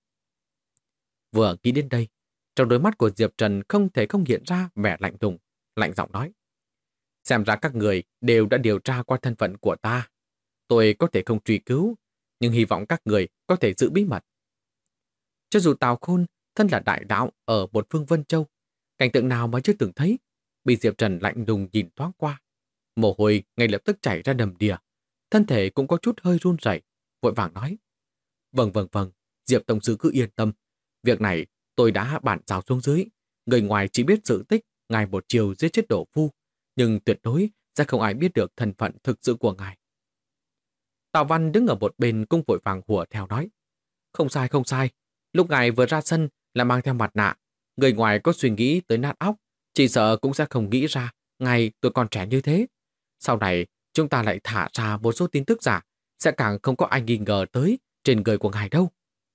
Vừa nghĩ đến đây, trong đôi mắt của Diệp Trần không thể không hiện ra vẻ lạnh lùng, lạnh giọng nói. Xem ra các người đều đã điều tra qua thân phận của ta. Tôi có thể không truy cứu, nhưng hy vọng các người có thể giữ bí mật. Cho dù Tào Khôn thân là đại đạo ở một phương Vân Châu, cảnh tượng nào mà chưa từng thấy, bị Diệp Trần lạnh lùng nhìn thoáng qua. Mồ hôi ngay lập tức chảy ra đầm đìa, thân thể cũng có chút hơi run rẩy, vội vàng nói. Vâng, Diệp Tổng Sư cứ yên tâm. Việc này tôi đã bản giao xuống dưới. Người ngoài chỉ biết sự tích ngài một chiều giết chết Đỗ Phu, nhưng tuyệt đối sẽ không ai biết được thân phận thực sự của ngài. Tào Văn đứng ở một bên cũng vội vàng hùa theo nói. Không sai. Lúc ngài vừa ra sân là mang theo mặt nạ. Người ngoài có suy nghĩ tới nát óc, chỉ sợ cũng sẽ không nghĩ ra ngài tôi còn trẻ như thế. Sau này chúng ta lại thả ra một số tin tức giả, sẽ càng không có ai nghi ngờ tới trên người của ngài đâu.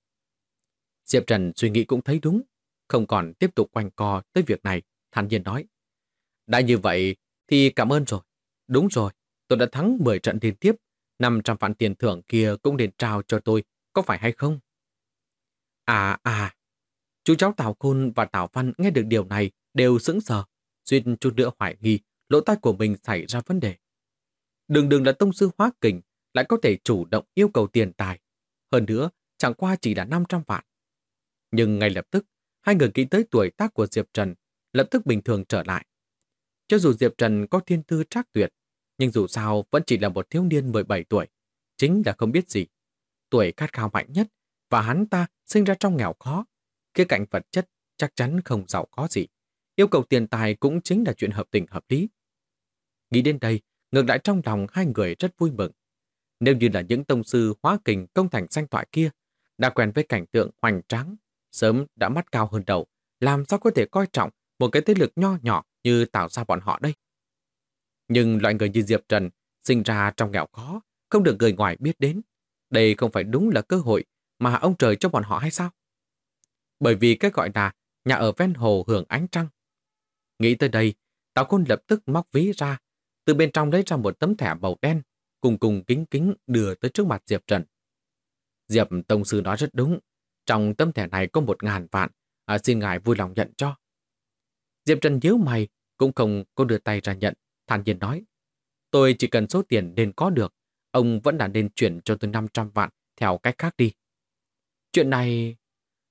Diệp Trần suy nghĩ cũng thấy đúng, không còn tiếp tục quanh co tới việc này, thản nhiên nói. Đã như vậy thì cảm ơn rồi. Đúng rồi, tôi đã thắng 10 trận liên tiếp, 500 vạn tiền thưởng kia cũng nên trao cho tôi, có phải hay không? Chú cháu Tào Khôn và Tào Văn nghe được điều này đều sững sờ, suýt chút nữa hoài nghi lỗ tai của mình xảy ra vấn đề. Đừng là tông sư Hóa Kình lại có thể chủ động yêu cầu tiền tài. Hơn nữa, chẳng qua chỉ là 500 vạn. Nhưng ngay lập tức, hai người nghĩ tới tuổi tác của Diệp Trần, lập tức bình thường trở lại. Cho dù Diệp Trần có thiên tư trác tuyệt, nhưng dù sao vẫn chỉ là một thiếu niên 17 tuổi, chính là không biết gì. Tuổi khát khao mạnh nhất, và hắn ta sinh ra trong nghèo khó. Khía cạnh vật chất chắc chắn không giàu có gì. Yêu cầu tiền tài cũng chính là chuyện hợp tình hợp lý. Nghĩ đến đây, ngược lại trong lòng hai người rất vui mừng. Nếu như là những tông sư Hóa Kình công thành danh thoại kia, đã quen với cảnh tượng hoành tráng, sớm đã mắt cao hơn đầu, làm sao có thể coi trọng một cái thế lực nho nhỏ như tạo ra bọn họ đây. Nhưng loại người như Diệp Trần sinh ra trong nghèo khó, không được người ngoài biết đến. Đây không phải đúng là cơ hội mà ông trời cho bọn họ hay sao? Bởi vì cái gọi là nhà ở ven hồ hưởng ánh trăng. Nghĩ tới đây, Tào Khôn lập tức móc ví ra, từ bên trong lấy ra một tấm thẻ màu đen, cùng kính kính đưa tới trước mặt Diệp Trần. Diệp Tông Sư nói rất đúng, trong tấm thẻ này có 1.000 vạn, xin ngài vui lòng nhận cho. Diệp Trần nhíu mày, cũng không có đưa tay ra nhận, thản nhiên nói. Tôi chỉ cần số tiền nên có được, ông vẫn là nên chuyển cho tôi 500 vạn theo cách khác đi. Chuyện này...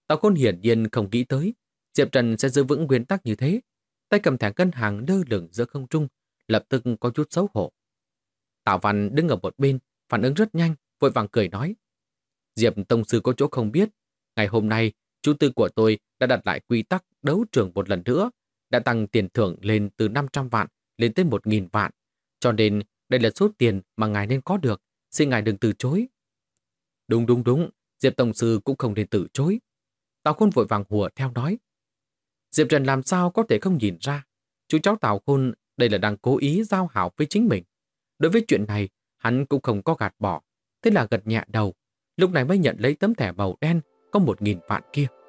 Tào Khôn hiển nhiên không nghĩ tới Diệp Trần sẽ giữ vững nguyên tắc như thế. Tay cầm thẻ ngân hàng lơ lửng giữa không trung, lập tức có chút xấu hổ. Tào Văn đứng ở một bên, phản ứng rất nhanh, vội vàng cười nói. Diệp tông sư có chỗ không biết. Ngày hôm nay, chủ tư của tôi đã đặt lại quy tắc đấu trường một lần nữa, đã tăng tiền thưởng lên từ 500 vạn lên tới 1.000 vạn. Cho nên, đây là số tiền mà ngài nên có được, xin ngài đừng từ chối. Đúng, Diệp tông sư cũng không nên từ chối. Tào Khôn vội vàng hùa theo nói. Diệp Trần làm sao có thể không nhìn ra, chú cháu Tào Khôn đây là đang cố ý giao hảo với chính mình. Đối với chuyện này, hắn cũng không có gạt bỏ, thế là gật nhẹ đầu, lúc này mới nhận lấy tấm thẻ màu đen có 1.000 vạn kia.